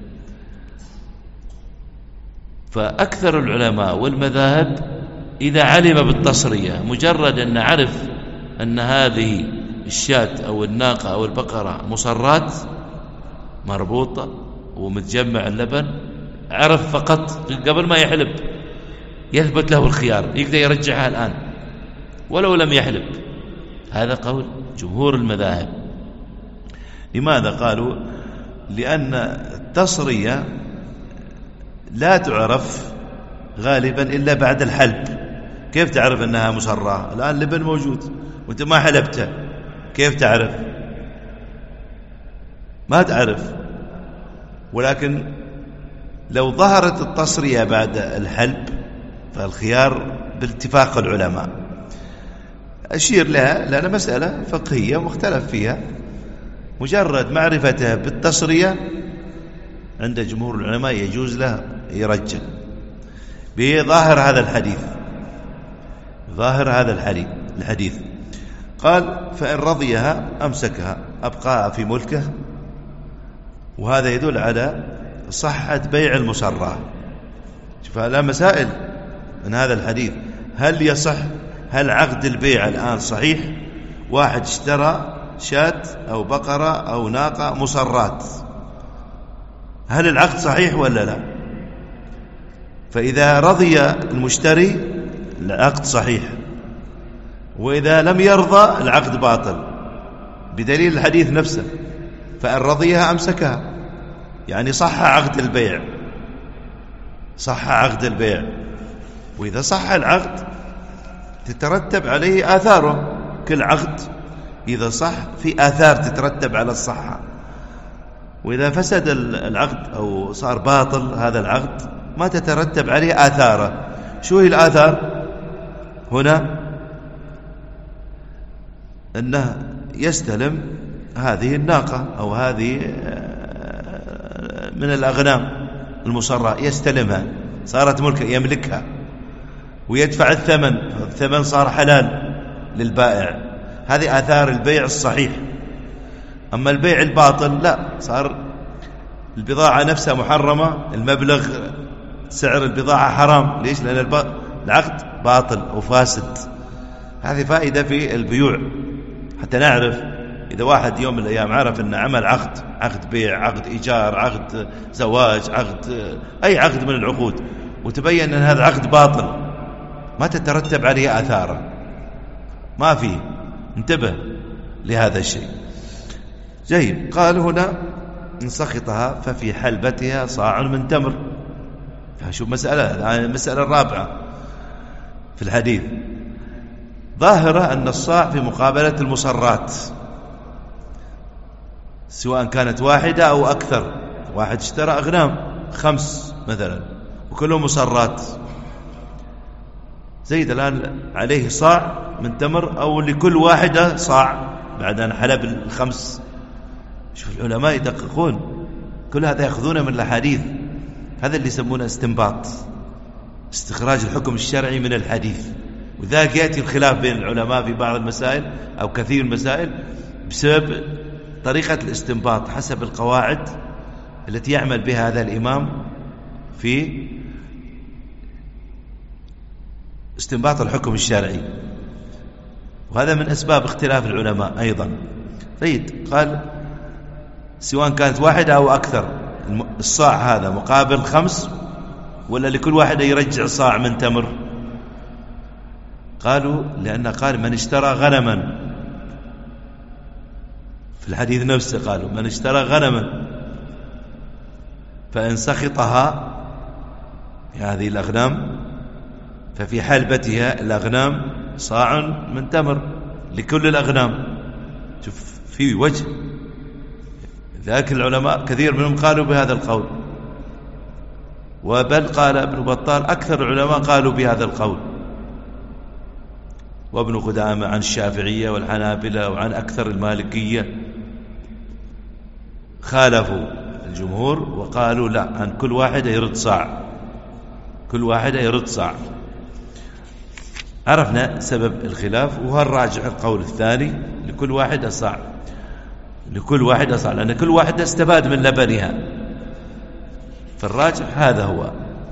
S1: فأكثر العلماء والمذاهب إذا علم بالتصرية، مجرد أن عرف أن هذه الشاة أو الناقة أو البقرة مصرات مربوطة ومتجمع اللبن، عرف فقط قبل ما يحلب، يثبت له الخيار، يقدر يرجعها الآن ولو لم يحلب. هذا قول جمهور المذاهب. لماذا قالوا؟ لأن التصرية لا تعرف غالبا إلا بعد الحلب. كيف تعرف أنها مصرة؟ الآن لبن موجود وأنت ما حلبته، كيف تعرف؟ ما تعرف. ولكن لو ظهرت التصرية بعد الحلب فالخيار باتفاق العلماء. أشير لها لأن مسألة فقهية مختلف فيها. مجرد معرفته بالتصرية عند جمهور العلماء يجوز له يرجع بظاهر هذا الحديث. ظاهر هذا الحديث الحديث قال فإن رضيها أمسكها أبقاها في ملكه. وهذا يدل على صحة بيع المصرة. فلا مسائل من هذا الحديث. هل يصح؟ هل عقد البيع الآن صحيح؟ واحد اشترى شاة أو بقرة أو ناقة مصرات، هل العقد صحيح ولا لا؟ فإذا رضي المشتري العقد صحيح، وإذا لم يرضى العقد باطل، بدليل الحديث نفسه فإن رضيها أمسكها، يعني صح عقد البيع، صح عقد البيع. وإذا صح العقد تترتب عليه آثاره. كل عقد إذا صح في آثار تترتب على الصحة. وإذا فسد العقد أو صار باطل هذا العقد ما تترتب عليه آثاره. شو هي الآثار هنا؟ أنه يستلم هذه الناقة أو هذه من الأغنام المصرة، يستلمها صارت ملكه، يملكها ويدفع الثمن، الثمن صار حلال للبائع. هذه آثار البيع الصحيح. أما البيع الباطل لا، صار البضاعة نفسها محرمة، المبلغ سعر البضاعة حرام. ليش؟ لأن العقد باطل وفاسد. هذه فائدة في البيوع حتى نعرف إذا واحد يوم من الأيام عرف أن عمل عقد، عقد بيع، عقد إيجار، عقد زواج، عقد أي عقد من العقود، وتبين أن هذا عقد باطل ما تترتب عليه آثاره، ما فيه. انتبه لهذا الشيء. جيد. قال هنا إن سخطها ففي حلبتها صاع من تمر. فشوف مسألة، المسألة الرابعة في الحديث ظاهرة أن الصاع في مقابلة المصرات، سواء كانت واحدة أو أكثر. واحد اشترى أغنام خمس مثلا وكلهم مصرات، زيد الآن عليه صاع من تمر أو لكل واحدة صاع بعد أن حلب الخمس. شوف العلماء يدققون. كل هذا يأخذونه من الحديث. هذا اللي يسمونه استنباط، استخراج الحكم الشرعي من الحديث. وذلك يأتي الخلاف بين العلماء في بعض المسائل أو كثير المسائل بسبب طريقة الاستنباط حسب القواعد التي يعمل بها هذا الإمام في استنباط الحكم الشرعي، وهذا من أسباب اختلاف العلماء أيضا. طيب، قال سواء كانت واحدة أو أكثر، الصاع هذا مقابل خمس ولا لكل واحد يرجع صاع من تمر؟ قالوا لأن قال من اشترى غنما، في الحديث نفسه قالوا من اشترى غنما فإن سخطها هذه الأغنام ففي حلبتها الأغنام صاع من تمر لكل الأغنام. شوف في وجه، ذاك العلماء كثير منهم قالوا بهذا القول، وبل قال ابن بطال أكثر العلماء قالوا بهذا القول، وابن قدامة عن الشافعية والحنابلة وعن أكثر المالكية خالفوا الجمهور وقالوا لا، عن كل واحد يرد صاع، كل واحد يرد صاع. عرفنا سبب الخلاف، وهل راجع القول الثاني لكل واحد صاع، لكل واحد صاع، لأن كل واحد استفاد من لبنها، فالراجع هذا هو.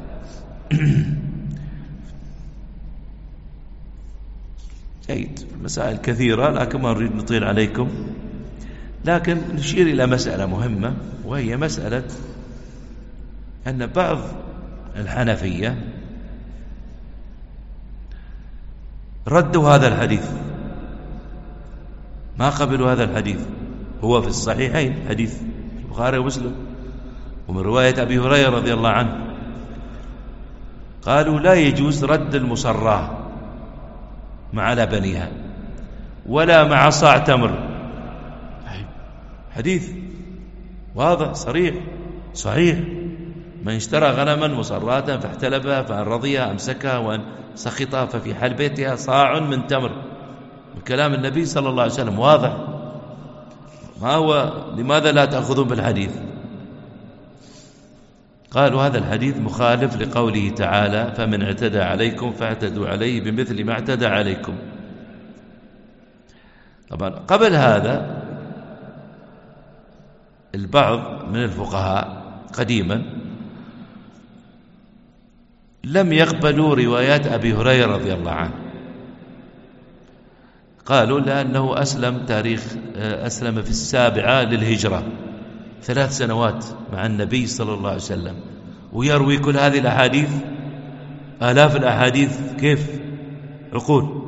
S1: جيد، مسائل كثيرة لكن ما نريد نطيل عليكم، لكن نشير إلى مسألة مهمة، وهي مسألة أن بعض الحنفية ردوا هذا الحديث، ما قبلوا هذا الحديث. هو في الصحيحين حديث البخاري ومسلم، ومن رواية أبي هريرة رضي الله عنه قالوا لا يجوز رد المصراه مع لبنها ولا مع صاع تمر. حديث واضح صريح صحيح، من اشترى غنما مصراة فاحتلبها فإن رضيها أمسكها وإن سخطها ففي حلبتها صاع من تمر. كلام النبي صلى الله عليه وسلم واضح، ما هو لماذا لا تأخذون بالحديث؟ قالوا هذا الحديث مخالف لقوله تعالى فمن اعتدى عليكم فاعتدوا عليه بمثل ما اعتدى عليكم. طبعا قبل هذا البعض من الفقهاء قديما لم يقبلوا روايات أبي هريرة رضي الله عنه، قالوا لأنه أسلم تاريخ أسلم في السابعة للهجرة، ثلاث سنوات مع النبي صلى الله عليه وسلم، ويروي كل هذه الأحاديث، آلاف الأحاديث، كيف؟ عقول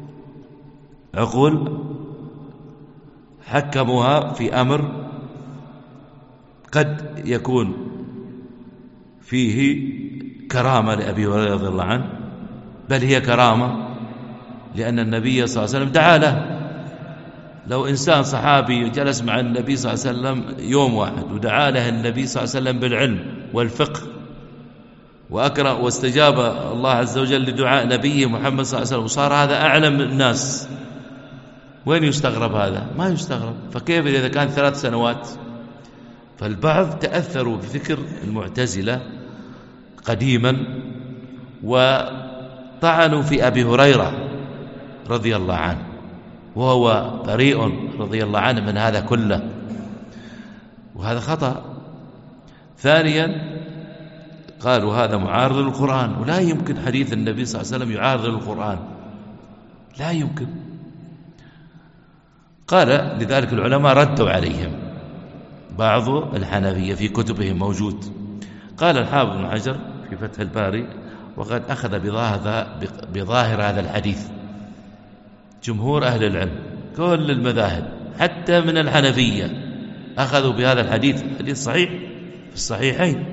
S1: عقول حكموها في أمر قد يكون فيه كرامة لأبي هريرة رضي الله عنه، بل هي كرامة لأن النبي صلى الله عليه وسلم دعا له. لو إنسان صحابي جلس مع النبي صلى الله عليه وسلم يوم واحد ودعا له النبي صلى الله عليه وسلم بالعلم والفقه وأكرم واستجاب الله عز وجل لدعاء نبيه محمد صلى الله عليه وسلم وصار هذا أعلم الناس، وين يستغرب هذا؟ ما يستغرب. فكيف إذا كان ثلاث سنوات؟ فالبعض تأثروا بفكر المعتزلة قديما وطعنوا في أبي هريرة رضي الله عنه، وهو بريء رضي الله عنه من هذا كله، وهذا خطأ. ثانيا قالوا هذا معارض للقرآن، ولا يمكن حديث النبي صلى الله عليه وسلم يعارض القرآن، لا يمكن. قال لذلك العلماء ردوا عليهم، بعض الحنفية في كتبهم موجود. قال الحافظ بن حجر في فتح الباري وقد أخذ بظاهر, بظاهر هذا الحديث جمهور أهل العلم، كل المذاهب حتى من الحنفية أخذوا بهذا الحديث، الحديث صحيح في الصحيحين،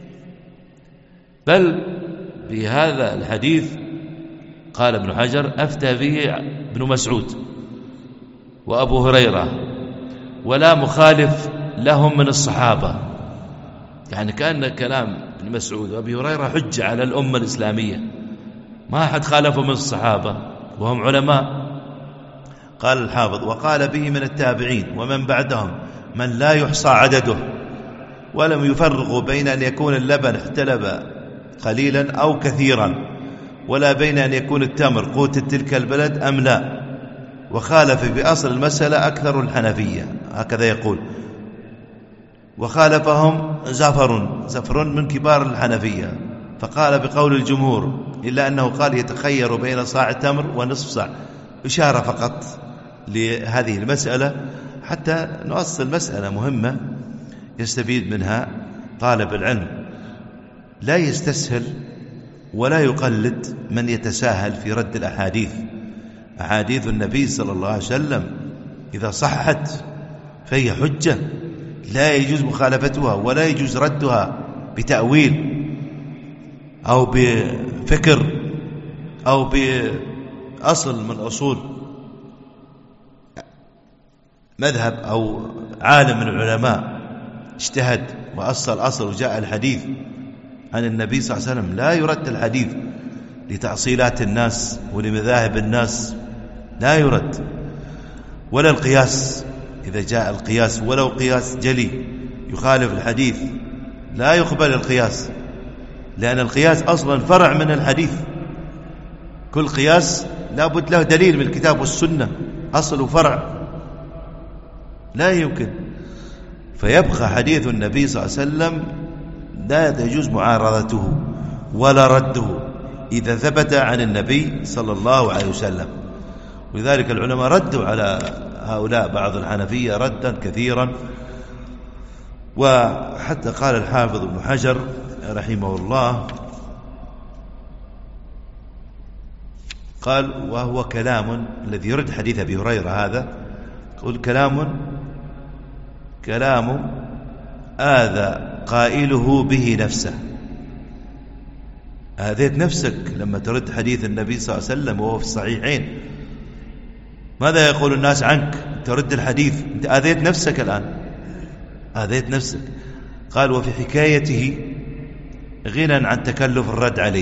S1: بل بهذا الحديث قال ابن حجر أفتى به ابن مسعود وأبو هريرة ولا مخالف لهم من الصحابة. يعني كأن كلام ابن مسعود وأبي هريرة حجة على الأمة الإسلامية، ما أحد خالفه من الصحابة وهم علماء. قال الحافظ وقال به من التابعين ومن بعدهم من لا يحصى عدده، ولم يفرقوا بين أن يكون اللبن احتلب قليلا أو كثيرا، ولا بين أن يكون التمر قوت تلك البلد أم لا. وخالف في أصل المسألة أكثر الحنفية، هكذا يقول. وخالفهم زفر زفر من كبار الحنفية، فقال بقول الجمهور، إلا أنه قال يتخير بين صاع تمر ونصف صاع. إشارة فقط لهذه المسألة حتى نؤصل مسألة مهمة يستفيد منها طالب العلم. لا يستسهل ولا يقلد من يتساهل في رد الأحاديث. أحاديث النبي صلى الله عليه وسلم إذا صحت فهي حجة، لا يجوز مخالفتها ولا يجوز ردها بتأويل أو بفكر أو بأصل من أصول مذهب أو عالم من العلماء اجتهد وأصل أصل وجاء الحديث عن النبي صلى الله عليه وسلم. لا يرد الحديث لتأصيلات الناس ولمذاهب الناس، لا يرد. ولا القياس، إذا جاء القياس ولو قياس جلي يخالف الحديث لا يقبل القياس، لأن القياس أصلا فرع من الحديث. كل قياس لابد له دليل من الكتاب والسنة، أصل وفرع، لا يمكن. فيبقى حديث النبي صلى الله عليه وسلم لا يجوز معارضته ولا رده إذا ثبت عن النبي صلى الله عليه وسلم. ولذلك العلماء ردوا على هؤلاء بعض الحنفية ردا كثيرا. وحتى قال الحافظ ابن حجر رحمه الله، قال وهو كلام الذي يرد حديث أبي هريرة هذا، يقول كلام كلام آذى قائله به نفسه. آذيت نفسك لما ترد حديث النبي صلى الله عليه وسلم وهو في الصحيحين. ماذا يقول الناس عنك؟ ترد الحديث، أنت آذيت نفسك الآن، آذيت نفسك. قال وفي حكايته غنى عن تكلف الرد عليه،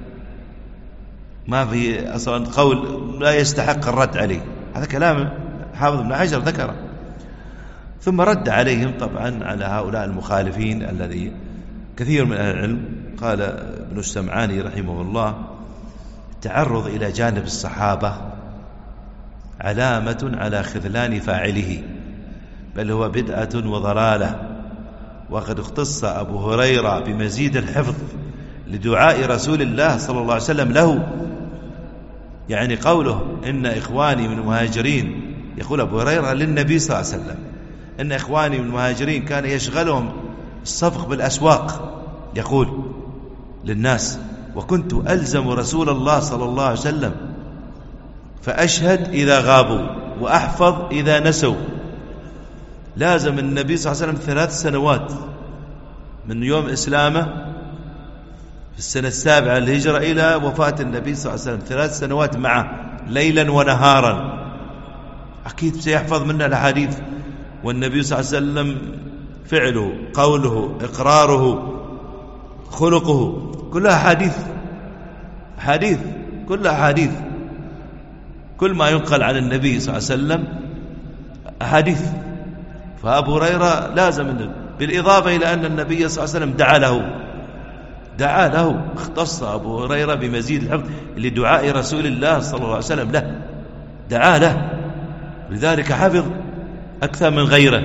S1: ما في أصلا قول لا يستحق الرد عليه. هذا كلام حافظ ابن حجر ذكره. ثم رد عليهم طبعا على هؤلاء المخالفين الذي كثير من أهل العلم. قال ابن السمعاني رحمه الله التعرض إلى جانب الصحابة علامة على خذلان فاعله، بل هو بدعة وضلالة. وقد اختص أبو هريرة بمزيد الحفظ لدعاء رسول الله صلى الله عليه وسلم له، يعني قوله إن إخواني من المهاجرين، يقول أبو هريرة للنبي صلى الله عليه وسلم إن إخواني من المهاجرين كان يشغلهم الصفق بالأسواق، يقول للناس وكنت ألزم رسول الله صلى الله عليه وسلم فأشهد إذا غابوا وأحفظ إذا نسوا. لازم النبي صلى الله عليه وسلم ثلاث سنوات من يوم إسلامه في السنة السابعة للهجرة إلى وفاة النبي صلى الله عليه وسلم، ثلاث سنوات معه ليلا ونهارا. أكيد سيحفظ منا الحديث. والنبي صلى الله عليه وسلم فعله قوله إقراره خلقه كلها حديث، حديث كلها حديث. كل ما ينقل عن النبي صلى الله عليه وسلم حديث. فأبو هريرة لازم، بالإضافة إلى أن النبي صلى الله عليه وسلم دعا له دعا له اختص أبو هريرة بمزيد الحفظ لدعاء رسول الله صلى الله عليه وسلم له، دعا له، لذلك حفظ أكثر من غيره.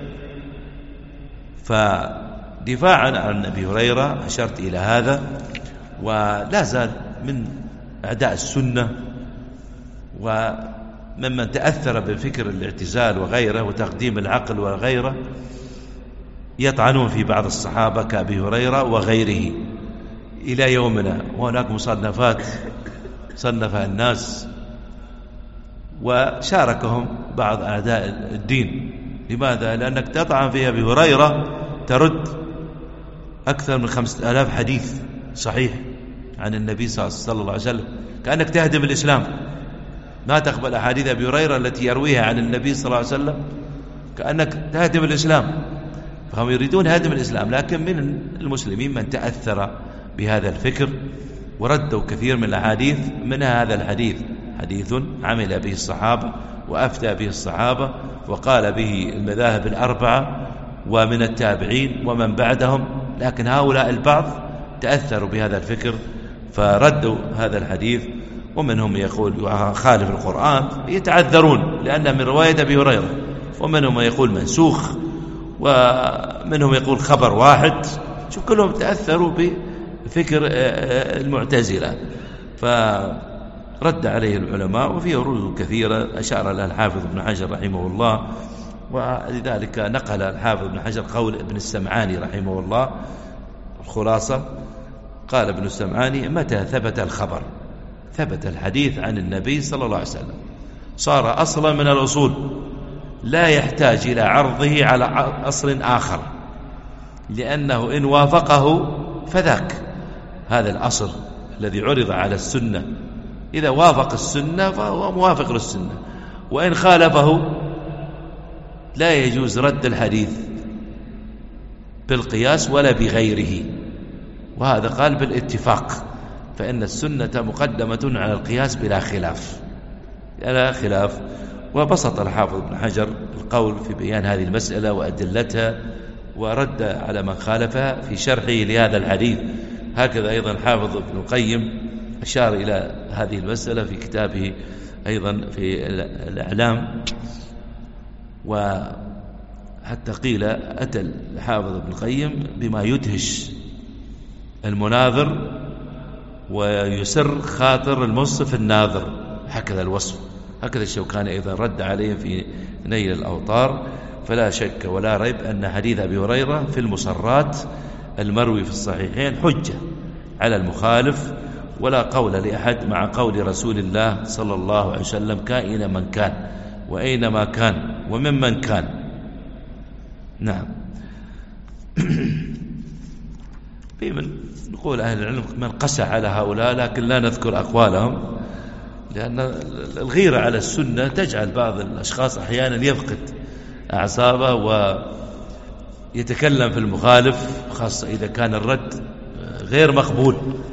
S1: فدفاعا عن أبي هريرة أشرت إلى هذا. ولا زال من أعداء السنة وممن تأثر بفكر الاعتزال وغيره وتقديم العقل وغيره يطعنون في بعض الصحابة كأبي هريرة وغيره إلى يومنا. وهناك مصنفات صنفها الناس وشاركهم بعض أعداء الدين. لماذا؟ لأنك تطعن في أبي هريرة ترد أكثر من خمسة آلاف حديث صحيح عن النبي صلى الله عليه وسلم، كأنك تهدم الإسلام. ما تقبل أحاديث أبي هريرة التي يرويها عن النبي صلى الله عليه وسلم، كأنك تهدم الإسلام. فهم يريدون هدم الإسلام. لكن من المسلمين من تأثر بهذا الفكر وردوا كثير من الأحاديث، منها هذا الحديث، حديث عمل به الصحابة وأفتى به الصحابة وقال به المذاهب الأربعة ومن التابعين ومن بعدهم، لكن هؤلاء البعض تأثروا بهذا الفكر فردوا هذا الحديث، ومنهم يقول خالف القرآن، يتعذرون لأنه من رواية أبي هريرة، ومنهم يقول منسوخ، ومنهم يقول خبر واحد. شوف كلهم تأثروا بفكر المعتزلة، فرد عليه العلماء، وفيه ردود كثيرة أشار لها الحافظ ابن حجر رحمه الله. ولذلك نقل الحافظ ابن حجر قول ابن السمعاني رحمه الله، الخلاصة قال ابن السمعاني: متى ثبت الخبر، ثبت الحديث عن النبي صلى الله عليه وسلم، صار أصلا من الأصول لا يحتاج إلى عرضه على أصل آخر، لأنه إن وافقه فذاك. هذا الأصل الذي عرض على السنة إذا وافق السنة فهو موافق للسنة، وإن خالفه لا يجوز رد الحديث بالقياس ولا بغيره. وهذا قال بالاتفاق، فإن السنة مقدمة على القياس بلا خلاف بلا خلاف. وبسط الحافظ ابن حجر القول في بيان هذه المسألة وأدلتها، ورد على من خالفها في شرحه لهذا الحديث. هكذا أيضا الحافظ ابن القيم أشار إلى هذه المسألة في كتابه أيضا في الأعلام. وحتى قيل أتى الحافظ ابن القيم بما يدهش المناظر ويسر خاطر المنصف الناظر، هكذا الوصف. هكذا الشوكاني أيضا رد عليه في نيل الأوطار. فلا شك ولا ريب أن حديث أبي هريرة في المصرات المروي في الصحيحين حجة على المخالف، ولا قول لأحد مع قول رسول الله صلى الله عليه وسلم: كائن من كان وأينما كان وممن كان. نعم. في من نقول أهل العلم من قسى على هؤلاء، لكن لا نذكر أقوالهم، لأن الغيرة على السنة تجعل بعض الأشخاص أحيانا يفقد أعصابه ويتكلم في المخالف، خاصة إذا كان الرد غير مقبول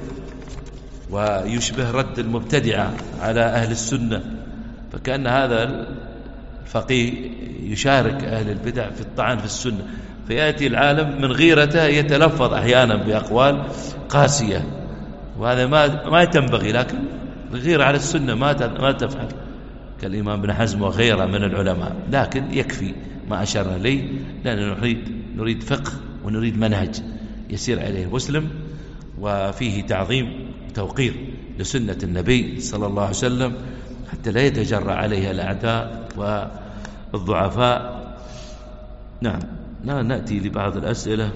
S1: ويشبه رد المبتدعة على أهل السنة، فكأن هذا الفقيه يشارك أهل البدع في الطعن في السنة، فيأتي العالم من غيرته يتلفظ أحيانا بأقوال قاسية، وهذا ما ما تنبغي. لكن الغيرة على السنة ما ما تفعل كالإمام ابن حزم وغيره من العلماء، لكن يكفي ما أشرنا إليه، لأننا نريد نريد فقه ونريد منهج يسير عليه مسلم، وفيه تعظيم توقير لسنة النبي صلى الله عليه وسلم، حتى لا يتجرأ عليها الأعداء والضعفاء. نعم. نأتي لبعض الأسئلة.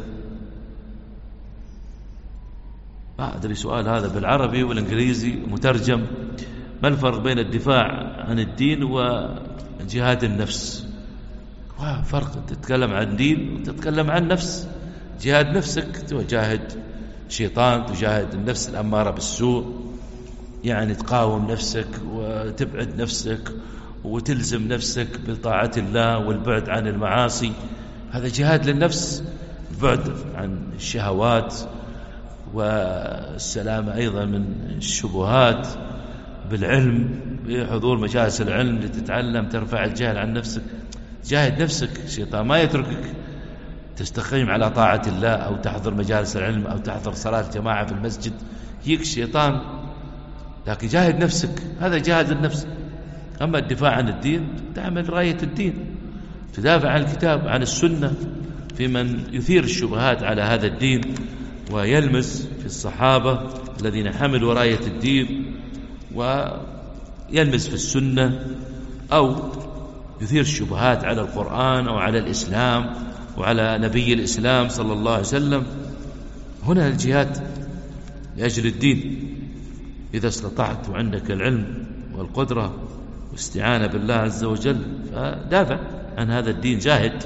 S1: ما أدري سؤال هذا بالعربي والإنجليزي مترجم: ما الفرق بين الدفاع عن الدين وجهاد النفس؟ فرق، تتكلم عن دين وتتكلم عن نفس. جهاد نفسك تجاهد شيطان، تجاهد النفس الأمارة بالسوء، يعني تقاوم نفسك وتبعد نفسك وتلزم نفسك بطاعة الله والبعد عن المعاصي، هذا جهاد للنفس، البعد عن الشهوات والسلامة أيضا من الشبهات بالعلم، بحضور مجالس العلم لتتعلم ترفع الجهل عن نفسك. جاهد نفسك، الشيطان ما يتركك تستقيم على طاعة الله أو تحضر مجالس العلم أو تحضر صلاة جماعة في المسجد، يجيك الشيطان، لكن جاهد نفسك، هذا جاهد النفس. أما الدفاع عن الدين تعمل راية الدين، تدافع عن الكتاب عن السنة في من يثير الشبهات على هذا الدين ويلمس في الصحابة الذين حملوا راية الدين، ويلمس في السنة أو يثير الشبهات على القرآن أو على الإسلام وعلى نبي الإسلام صلى الله عليه وسلم. هنا الجهاد لأجل الدين، إذا استطعت وعندك العلم والقدرة واستعانة بالله عز وجل فدافع عن هذا الدين، جاهد.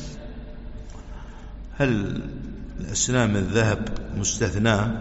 S1: هل الأسنان الذهب مستثنى؟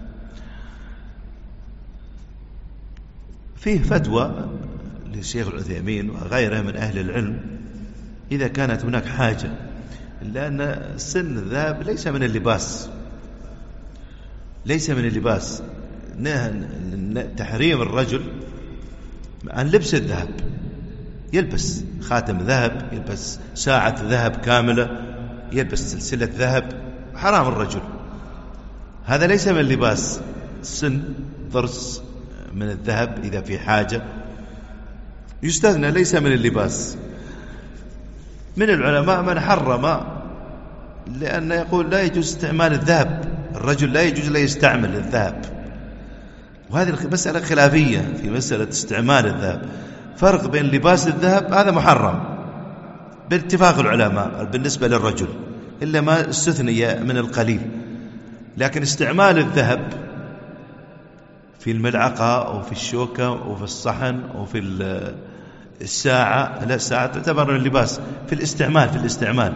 S1: فيه فتوى للشيخ العثيمين وغيره من أهل العلم إذا كانت هناك حاجة، لأن سن الذهب ليس من اللباس، ليس من اللباس. تحريم الرجل عن لبس الذهب، يلبس خاتم ذهب، يلبس ساعة ذهب كاملة، يلبس سلسلة ذهب حرام الرجل، هذا ليس من اللباس. سن ضرس من الذهب إذا في حاجة يستثنى، ليس من اللباس. من العلماء من حرم، لأنه يقول لا يجوز استعمال الذهب، الرجل لا يجوز لا يستعمل الذهب، وهذه مسألة خلافية في مسألة استعمال الذهب. فرق بين لباس الذهب هذا محرم باتفاق العلماء بالنسبة للرجل، إلا ما استثني من القليل. لكن استعمال الذهب في الملعقة أو في الشوكة أو في الصحن أو في الساعة، لا الساعة تعتبر اللباس في الاستعمال في الاستعمال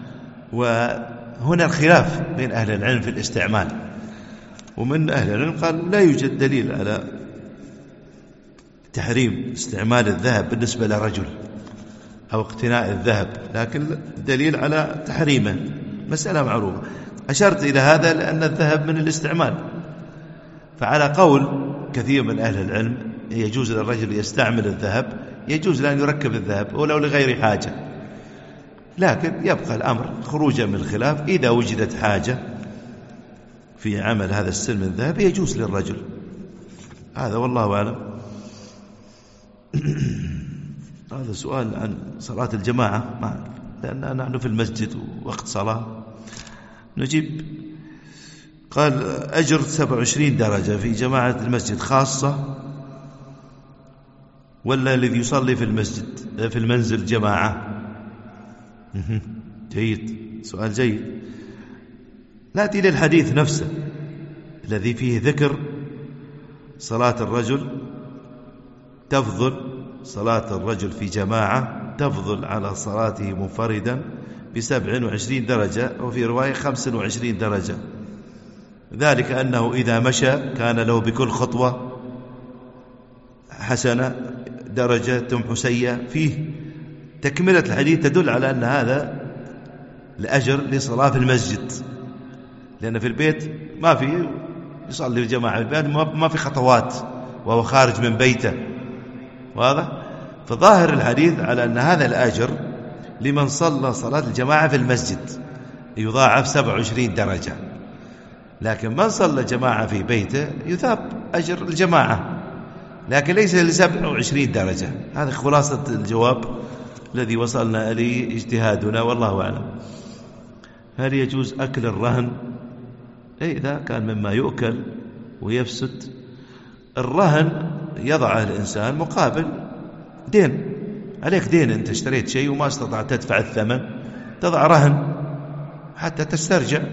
S1: وهنا الخلاف بين أهل العلم في الاستعمال. ومن أهل العلم قال لا يوجد دليل على تحريم استعمال الذهب بالنسبة لرجل أو اقتناء الذهب، لكن دليل على تحريمه، مسألة معروفة. أشرت إلى هذا لأن الذهب من الاستعمال، فعلى قول كثير من أهل العلم يجوز للرجل يستعمل الذهب، يجوز لأن يركب الذهب ولو لغير حاجة، لكن يبقى الأمر خروجا من الخلاف. إذا وجدت حاجة في عمل هذا السن من الذهب يجوز للرجل، هذا والله أعلم. هذا سؤال عن صلاة الجماعة، لأن نحن في المسجد وقت صلاة نجيب. قال أجر سبعة وعشرين درجة في جماعة المسجد خاصة ولا الذي يصلي في المسجد في المنزل جماعة؟ جيد، سؤال جيد. نأتي للحديث نفسه الذي فيه ذكر صلاة الرجل تفضل صلاة الرجل في جماعة تفضل على صلاته منفردا بسبع وعشرين درجة، وفي رواية خمس وعشرين درجة. ذلك أنه إذا مشى كان له بكل خطوة حسنة درجة حسية. فيه تكملة الحديث تدل على أن هذا الأجر لصلاة في المسجد، لأن في البيت ما في يصلي الجماعة، البيت ما في خطوات وهو خارج من بيته، واضح؟ فظاهر الحديث على أن هذا الأجر لمن صلى صلاة الجماعة في المسجد يضاعف سبع وعشرين درجة، لكن من صلى جماعة في بيته يثاب أجر الجماعة، لكن ليس لسبع وعشرين درجة. هذه خلاصة الجواب الذي وصلنا إليه اجتهادنا، والله أعلم. هل يجوز أكل الرهن؟ إذا كان مما يؤكل ويفسد. الرهن يضعه الإنسان مقابل دين، عليك دين، أنت اشتريت شيء وما استطعت تدفع الثمن، تضع رهن حتى تسترجع.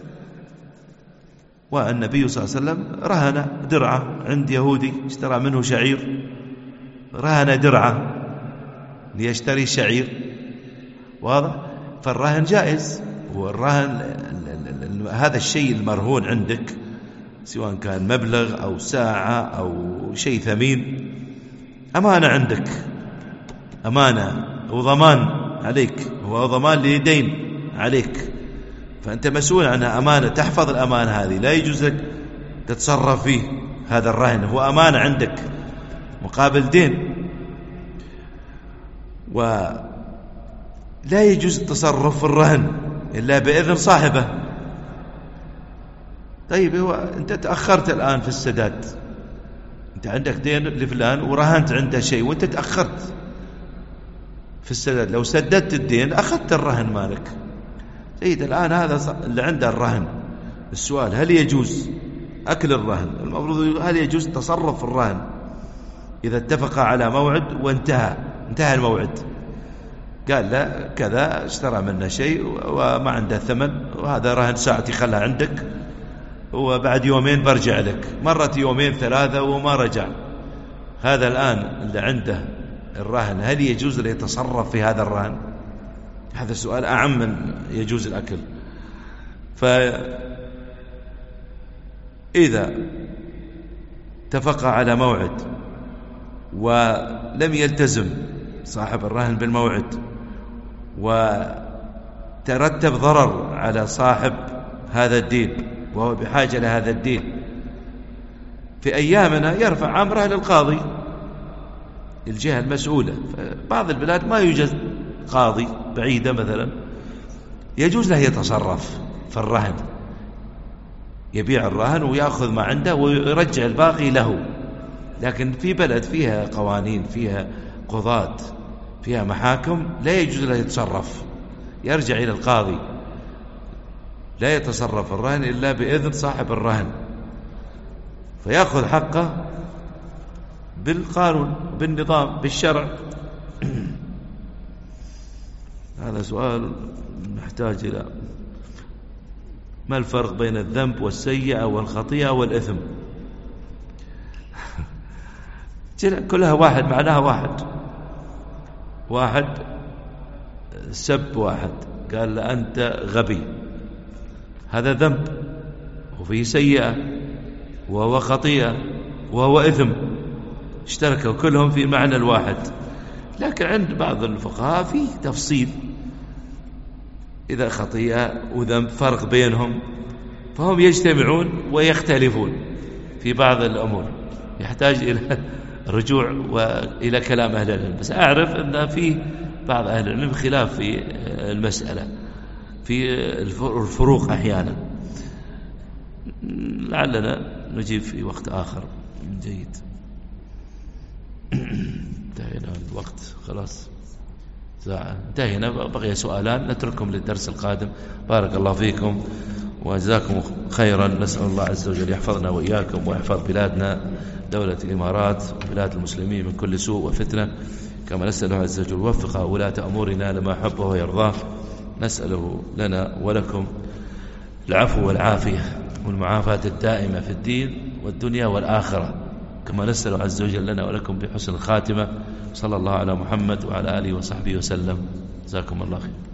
S1: والنبي صلى الله عليه وسلم رهن درعه عند يهودي اشترى منه شعير، رهن درعه ليشتري شعير، واضح؟ فالرهن جائز. والرهن هذا الشيء المرهون عندك سواء كان مبلغ أو ساعة أو شيء ثمين، أمانة عندك، أمانة وضمان عليك، هو ضمان لدين عليك، فأنت مسؤول عنها، أمانة، تحفظ الأمانة هذه، لا يجوز لك تتصرف فيه. هذا الرهن هو أمانة عندك مقابل دين، ولا يجوز التصرف في الرهن إلا بإذن صاحبه. طيب هو أنت تأخرت الآن في السداد، أنت عندك دين لفلان ورهنت عنده شيء وأنت تأخرت في السداد، لو سددت الدين أخذت الرهن مالك. سيد الآن هذا اللي عنده الرهن، السؤال هل يجوز أكل الرهن؟ المفروض هل يجوز التصرف في الرهن إذا اتفق على موعد وانتهى انتهى الموعد، قال لا كذا اشترى منه شيء وما عنده ثمن وهذا رهن ساعتي خلها عندك وبعد يومين برجع لك، مرت يومين ثلاثة وما رجع، هذا الآن اللي عنده الرهن هل يجوز له يتصرف في هذا الرهن؟ هذا السؤال أعم من يجوز الأكل. فإذا اتفق على موعد ولم يلتزم صاحب الرهن بالموعد وترتب ضرر على صاحب هذا الدين وهو بحاجة لهذا الدين، في أيامنا يرفع أمره للقاضي، الجهة المسؤولة. بعض البلاد ما يوجد قاضي، بعيدة مثلا، يجوز له يتصرف في الرهن، يبيع الرهن ويأخذ ما عنده ويرجع الباقي له. لكن في بلد فيها قوانين، فيها قضاة، فيها محاكم، لا يجوز له يتصرف، يرجع إلى القاضي. لا يتصرف الرهن إلا بإذن صاحب الرهن، فيأخذ حقه بالقانون، بالنظام، بالشرع. هذا سؤال نحتاج إلى ما الفرق بين الذنب والسيئة والخطيئة والإثم؟ كلها واحد، معناها واحد. واحد سب واحد، قال له أنت غبي، هذا ذنب وفيه سيئة وهو خطيئة وهو إثم، اشتركوا كلهم في معنى الواحد. لكن عند بعض الفقهاء فيه تفصيل، إذا خطيئة وذنب فرق بينهم، فهم يجتمعون ويختلفون في بعض الأمور، يحتاج إلى رجوع وإلى كلام أهل العلم. بس أعرف أن في بعض أهل العلم خلاف في المسألة، في الفروق أحيانا. لعلنا نجيب في وقت آخر. جيد. انتهينا الوقت خلاص، ساعة انتهينا. بقي سؤالان نتركهم للدرس القادم. بارك الله فيكم وجزاكم خيرا. نسأل الله عز وجل يحفظنا وإياكم ويحفظ بلادنا، دولة الإمارات وبلاد المسلمين، من كل سوء وفتنة. كما نسأله عز وجل يوفق ولاة أمورنا لما يحبه ويرضاه. نسأله لنا ولكم العفو والعافية والمعافاة الدائمة في الدين والدنيا والآخرة، كما نسأل عز وجل لنا ولكم بحسن الخاتمة. صلى الله على محمد وعلى آله وصحبه وسلم. جزاكم الله خير.